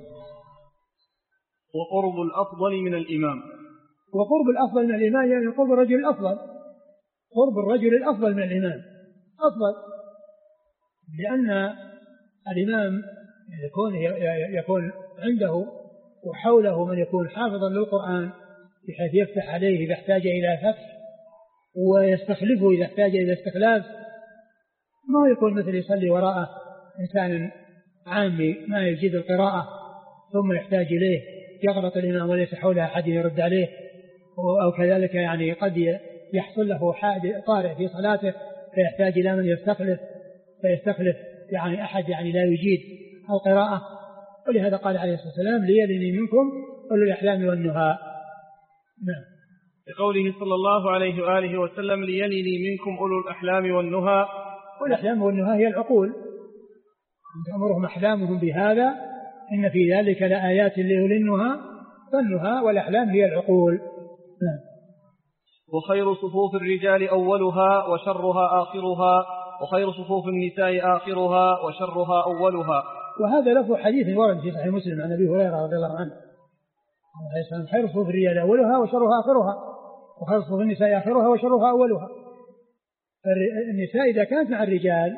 وقرب الأفضل من الإمام. وقرب الأفضل من الإمام يعني قرب الرجل الأفضل، قرب الرجل الأفضل من الإمام أفضل، لأن الإمام يكون عنده وحوله من يكون حافظا للقرآن بحيث يفتح عليه إذا احتاج إلى فتح، ويستخلفه إذا احتاج إلى استخلاف. ما يكون مثل يصلي وراءه إنسان عامي ما يجيد القراءة ثم يحتاج إليه، يغلط الإمام وليس حوله أحد يرد عليه، أو كذلك يعني قد يحصل له طارئ في صلاته فيحتاج إلى من فيستخلف يعني أحد يعني لا يجيد القراءة. ولهذا قال عليه الصلاة والسلام ليلني منكم أولو الأحلام والنهى. نعم. بقوله صلى الله عليه وآله وسلم ليلني منكم أولو الأحلام والنهى. والأحلام والنهى هي العقول، تأمرهم أحلامهم بهذا إن في ذلك لآيات لأولي النهى، فالنهى والأحلام هي العقول. نعم. وخير صفوف الرجال أولها وشرها آخرها، وخير صفوف النساء آخرها وشرها أولها. وهذا له حديث ورد في صحيح مسلم عن أبي هريرة رضي الله عنه خير صفوف الرجال أولها وشرها آخرها، وخير صفوف النساء آخرها وشرها أولها. النساء إذا كانت مع الرجال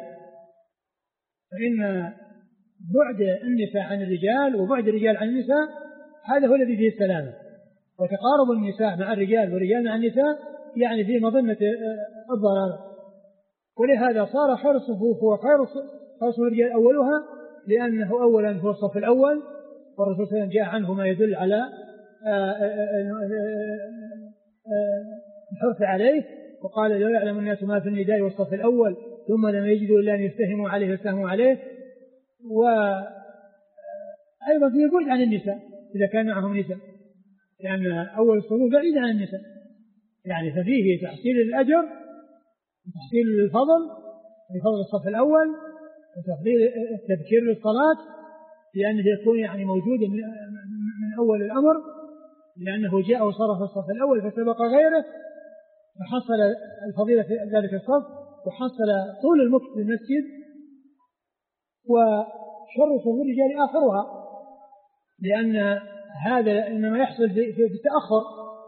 فإن بعد النساء عن الرجال وبعد الرجال عن النساء هذا هو الذي فيه السلامة. وتقارب النساء مع الرجال والرجال مع النساء يعني في مظنة الضرر. ولهذا صار خير الصفوف هو خير صفوف الرجال أولها، لأنه أولا هو الصف الأول، والرسول صلى الله عليه وسلم جاء عنه ما يدل على الحرص عليه. وقال لو يعلم الناس ما في النداء والصف الأول ثم لم يجدوا إلا أن يستهموا عليه فاستهموا عليه. وأيضا يقول عن النساء إذا كان معهم نساء، لأن أول الصفوف بعيد عن النساء، يعني ففيه تحصيل الأجر وتحصيل الفضل بفضل الصف الأول وتفضيل التذكير للصلاة، لأنه يكون يعني موجودا من أول الأمر، لأنه جاء وصرف الصف الأول فسبق غيره فحصل الفضيلة في ذلك الصف وحصل طول المكث في المسجد. وشر صفوف الرجال آخرها، لأن هذا إنما يحصل في التأخر،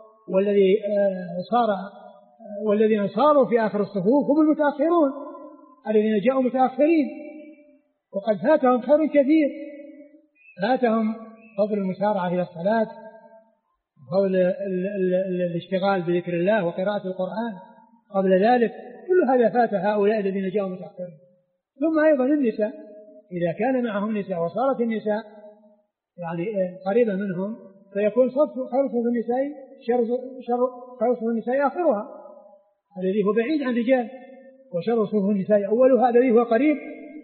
والذين صاروا في آخر الصفوف هم المتأخرون الذين جاءوا متأخرين، وقد فاتهم خير كثير، فاتهم فضل المسارعة إلى الصلاة، فضل الاشتغال بذكر الله وقراءة القرآن قبل ذلك، كل هذا فات هؤلاء الذين جاءوا متأخرين. ثم أيضا النساء إذا كان معهم نساء وصارت النساء يعني قريبة منهم فيكون خير صفوف النساء خير صفوف النساء آخرها الذي هو بعيد عن الرجال، وشر صفوف النساء أولها الذي هو قريب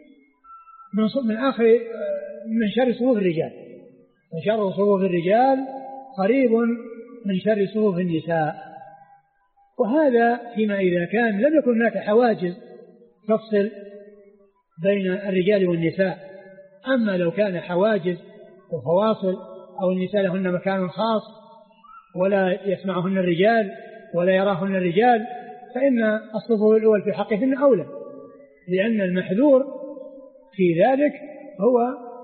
من شر صفوف الرجال، وشر صفوف الرجال قريب من شر صفوف النساء. وهذا فيما إذا كان لم يكن هناك حواجز تفصل بين الرجال والنساء. أما لو كان حواجز وفواصل أو النساء لهن مكان خاص ولا يسمعهن الرجال ولا يراهن الرجال فإن الصفوف الأول في حقهن أولى، لأن المحذور في ذلك هو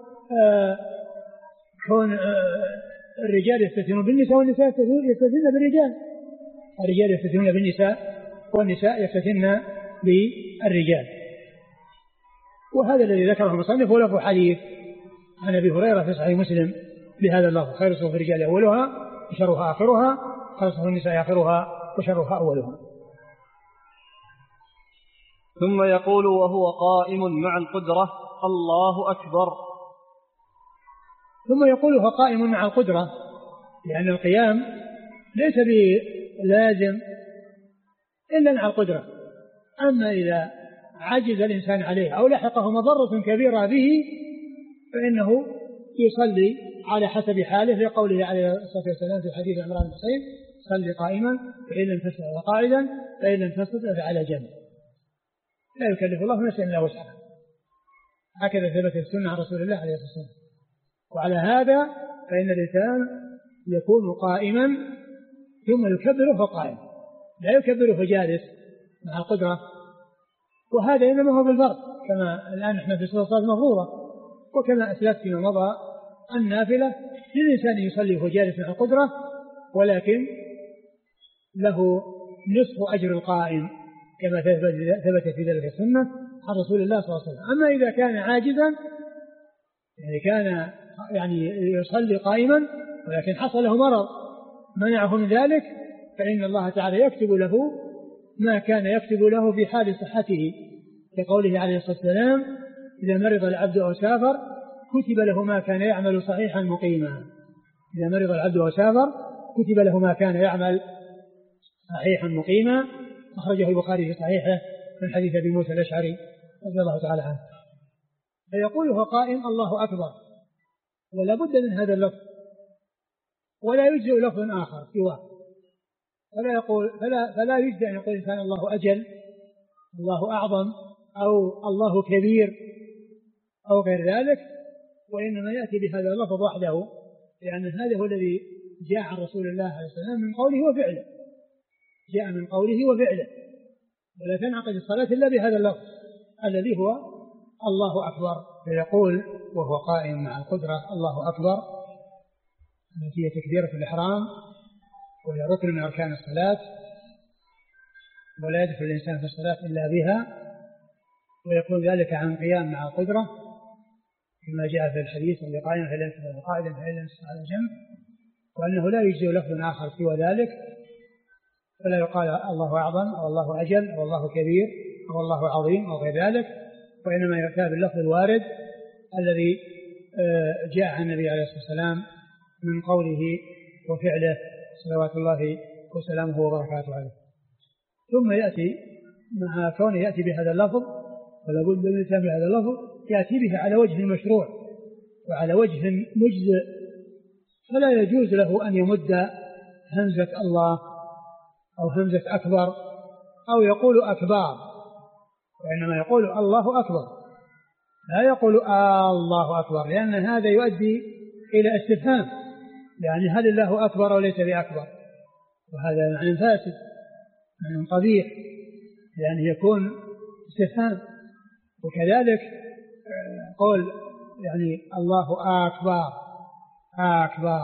كون الرجال يستثنون بالنساء والنساء يستثنون بالرجال، الرجال يستثنون بالنساء والنساء يستثنون بالرجال. وهذا الذي ذكره المصنف ولفظ حديث عن أبي هريرة في صحيح مسلم بهذا اللفظ: خير صفوف الرجال أولها وشرها آخرها، خير صفوف النساء آخرها وشرها أولها. ثم يقول وهو قائم مع القدرة: الله أكبر. ثم يقول وهو قائم مع القدرة، لأن القيام ليس بلازم إلا مع القدرة. أما إذا عجز الإنسان عليه أو لحقه مضرة كبيرة به فإنه يصلي على حسب حاله، لقوله عليه الصلاة والسلام في حديث عمران بن حصين: صلي قائما فإن لم تستطع فقاعدا فإن لم تستطع فعلى جنب. لا يكلف الله نفسا إلا وسعها، هكذا ثبت السنة عن رسول الله عليه الصلاة والسلام. وعلى هذا فإن الإنسان يكون قائما ثم يكبر فهو قائم، لا يكبر فهو جالس مع القدرة. وهذا إنما هو بالفرض، كما الآن نحن في صلاة المفروضة، وكما أسلفت فيما مضى النافلة للإنسان يصلي وهو جالس مع القدرة، ولكن له نصف أجر القائم كما ثبت في ذلك السنة عن رسول الله صلى الله عليه وسلم. أما إذا كان عاجزا يعني كان يصلي قائما ولكن حصل له مرض منعه من ذلك، فإن الله تعالى يكتب له ما كان يكتب له في حال صحته، كقوله عليه الصلاة والسلام: إذا مرض العبد أو سافر كتب له ما كان يعمل صحيحا مقيما. إذا مرض العبد أو سافر كتب له ما كان يعمل صحيحا مقيما. أخرجه البخاري في صحيحه من حديث أبي موسى الأشعري رضي الله تعالى عنه. فيقول هو قائم الله أكبر، ولا بد من هذا اللفظ، ولا يجزئ لفظ آخر سواه، فلا يجزئ أن يقول إنسان الله أجل، الله أعظم، أو الله كبير أو غير ذلك، وإنما يأتي بهذا اللفظ وحده، لأن هذا هو الذي جاء عن رسول الله عليه السلام من قوله وفعله، جاء من قوله وفعله، ولا تنعقد الصلاة إلا بهذا اللفظ الذي هو الله أكبر. فيقول وهو قائم مع القدرة: الله أكبر، التي هي تكبيرة الإحرام، وهي ركن من أركان الصلاة، ولا يدخل الإنسان في الصلاة إلا بها، ويكون ذلك عن قيام مع القدرة كما جاء في الحديث: اللي قائم فإن لم يستطع فقاعدا فإن لم يستطع على جنب، وأنه لا يجزئ لفظ آخر سوى ذلك، فلا يقال الله أعظم أو الله أجل أو الله كبير أو الله عظيم أو غير ذلك، وإنما يؤتى باللفظ الوارد الذي جاء عن النبي عليه الصلاة والسلام من قوله وفعله صلوات الله وسلامه وبركاته عليه. ثم يأتي مع كونه يأتي بهذا اللفظ، ولا بد من الإتيان بهذا اللفظ، يأتي به على وجه مشروع وعلى وجه مجزئ، فلا يجوز له أن يمد همزة الله أو همزة أكبر أو يقول أكبر، وإنما يقول الله أكبر، لا يقول الله أكبر، لأن هذا يؤدي إلى استفهام، يعني هل الله أكبر أو ليس بأكبر؟ وهذا معنى فاسد، معنى قبيح، لأن يكون استفهام. وكذلك قول يعني الله أكبر أكبر،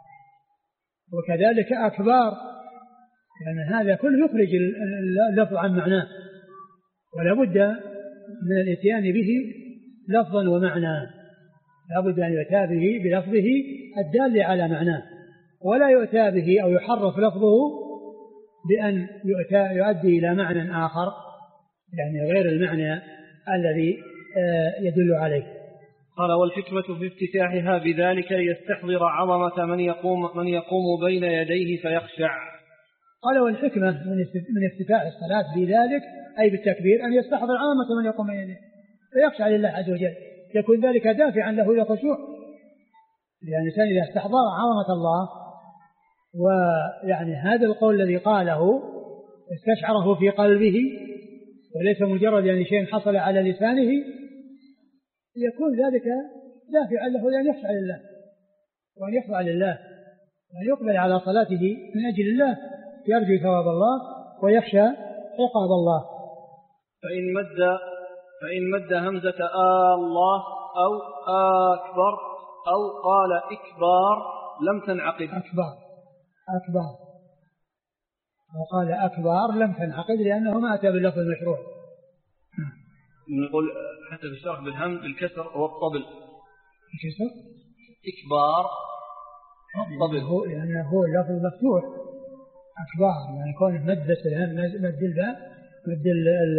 وكذلك أكبر، لأن هذا كله يخرج اللفظ عن معناه، ولا بد من الاتيان به لفظا ومعنى، لا بد أن يؤتى به بلفظه الدال على معناه، ولا يؤتى به أو يحرف لفظه بأن يؤدي إلى معنى آخر، يعني غير المعنى الذي يدل عليه. قال: والحكمة في افتتاحها بذلك ليستحضر عظمة من يقوم بين يديه فيخشع. قال: والحكمة من افتتاح الصلاة بذلك أي بالتكبير أن يستحضر عظمة من يقوم بين يديه فيخشع لله عز وجل، يكون ذلك دافعا له إلى الخشوع، لأن الإنسان إذا استحضر عظمة الله، ويعني هذا القول الذي قاله استشعره في قلبه وليس مجرد يعني شيء حصل على لسانه، يكون ذلك دافعا له لأن يخشع لله وأن يخضع لله وأن يقبل على صلاته من أجل الله، يرجو ثواب الله ويخشى عقاب الله. فإن مد همزة الله أو أكبر أو قال إكبار لم تنعقد. أكبر أو قال أكبر لم تنعقد، لأنه ما أتى باللفظ المشروع. نقول حتى في الشرح بالهمز بالكسر والطبل. الكسر إكبار والطبل، لأنه هو اللفظ مفتوح. أكبر يعني يكون مد مد الباء مد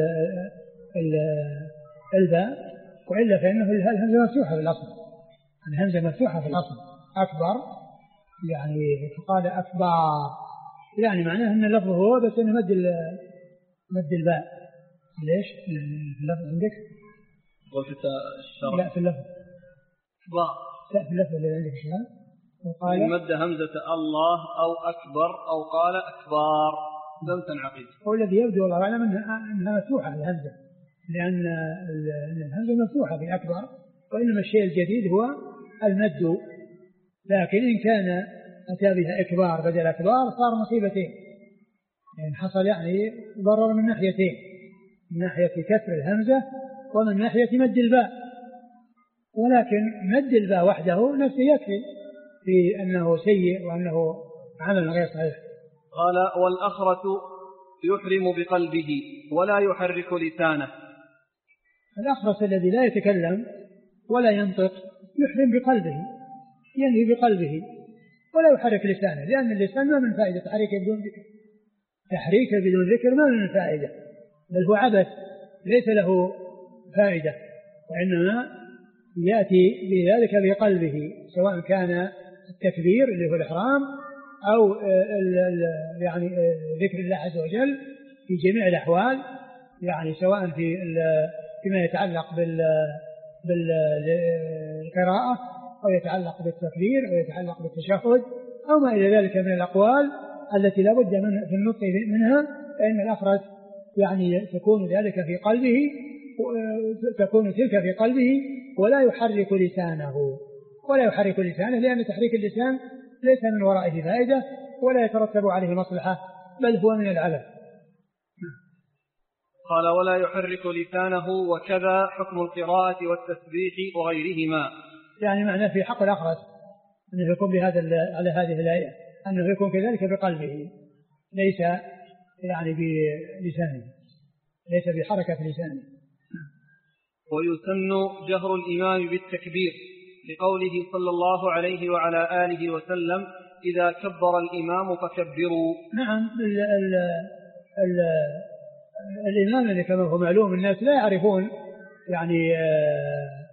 الباء، وإلا فإنه الهمزة مفتوحة في الأصل، الهمزة مفتوحة في الأصل. أكبر يعني فقال أكبر، يعني معناه أن اللفظ هو بس أنه مد الباء. ليش في اللفظ عندك؟ وفي الشرح لا في اللفظ لا في اللفظ اللي عندك الشرح وقال إن مد همزة الله أو أكبر أو قال أكبار لم تنعقد. هو الذي يبدو والله أعلم أنها مفتوحة الهمزة، لأن الهمزة مفتوحة في أكبر، وإنما الشيء الجديد هو المد، لكن إن كان أتى بها إكبار بدل أكبار صار مصيبتين، يعني حصل يعني ضرر من ناحيتين، من ناحية كسر الهمزة ومن ناحية مد الباء، ولكن مد الباء وحده نفسه يكفي في أنه سيء وأنه عمل غير صحيح. قال: والأخرة يحرم بقلبه ولا يحرك لسانه. الأخرس الذي لا يتكلم ولا ينطق يحرم بقلبه، ينهي بقلبه ولا يحرك لسانه، لأن اللسان ما من فائدة تحريكه بدون ذكر، تحريكه بدون ذكر ما من فائدة، بل هو عبث ليس له فائدة، وإنما يأتي بذلك بقلبه، سواء كان التكبير اللي هو الإحرام أو يعني ذكر الله عز وجل في جميع الأحوال، يعني سواء فيما يتعلق بالقراءة أو يتعلق بالتكبير أو يتعلق بالتشهد أو ما إلى ذلك من الأقوال التي لا بد في النطق منها، فإن الأخرس يعني تكون ذلك في قلبه، تكون تلك في قلبه ولا يحرك لسانه، لأن تحريك اللسان ليس من ورائه فائدة ولا يترتب عليه مصلحة، بل هو من العبث. قال: ولا يحرك لسانه، وكذا حكم القراءة والتسبيح وغيرهما. يعني معنى في حق الأخرس أنه يكون على هذه الآية أنه يكون كذلك بقلبه، ليس يعني بلسانه، ليس بحركة لسانه. ويسن جهر الإمام بالتكبير لقوله صلى الله عليه وعلى آله وسلم: إذا كبر الإمام فكبروا. نعم، الإمام اللي كما هو معلوم الناس لا يعرفون يعني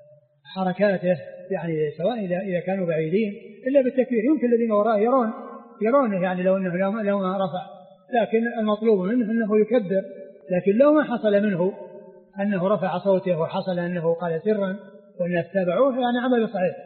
حركاته، يعني سواء إذا كانوا بعيدين إلا بالتكبير، يمكن الذين وراءه يرون يرونه يعني لو ما رفع، لكن المطلوب منه أنه يكبر. لكن لو ما حصل منه أنه رفع صوته وحصل أنه قال سرا والناس تابعوه يعني عمله صحيح،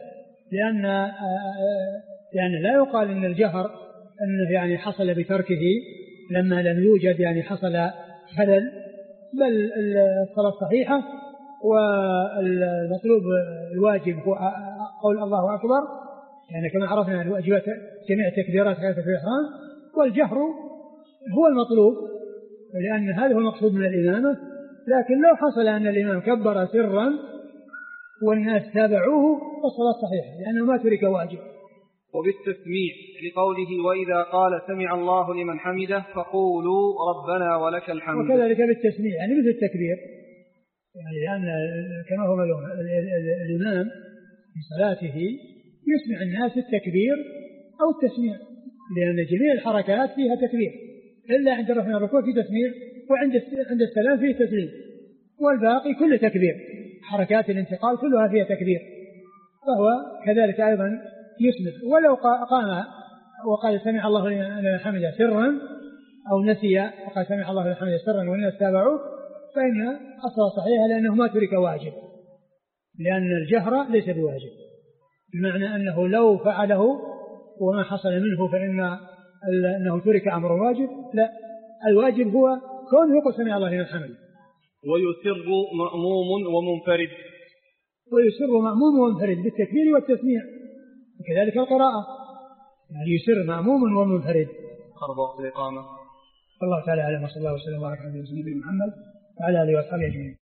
لأن لا يقال أن الجهر أنه يعني حصل بتركه لما لم يوجد يعني حصل خلل، بل الصلاة صحيحة. والمطلوب الواجب هو قول الله أكبر، يعني كما عرفنا الواجبات جميع تكبيرات خلف الإحرام، والجهر هو المطلوب لأن هذا هو المقصود من الإمامة. لكن لو حصل أن الإمام كبر سرا والناس تابعوه فالصلاة صحيحة لأنه ما ترك واجب. وبالتسميع لقوله وإذا قال سمع الله لمن حمده فقولوا ربنا ولك الحمد. وكذلك بالتسميع يعني مثل التكبير، يعني لأن كما هو معلوم الإمام في صلاته يسمع الناس التكبير أو التسميع، لأن جميع الحركات فيها تكبير إلا عند رفع الركوع في تسميع، وعند السلام فيه تسليم، والباقي كله تكبير. حركات الانتقال كلها فيها تكبير، فهو كذلك أيضا يسمع. ولو قام وقال سمع الله لمن حمده سرا أو نسي وقال سمع الله لمن حمده سرا والناس تابعوه فإن الصلاة صحيحة لأنه ما ترك واجب، لأن الجهر ليس بواجب، بمعنى أنه لو فعله وما حصل منه أنه ترك أمر واجب. لا، الواجب هو كونه يقول سمع الله لمن حمده. ويسر مأموم ومنفرد. ويسر مأموم ومنفرد بالتكبير والتسميع، وكذلك القراءة يعني يسر مأموم ومنفرد. أربع الإقامة. الله تعالى أعلم، وصلى الله وسلم وبارك على نبينا محمد وعلى آله وصحبه أجمعين.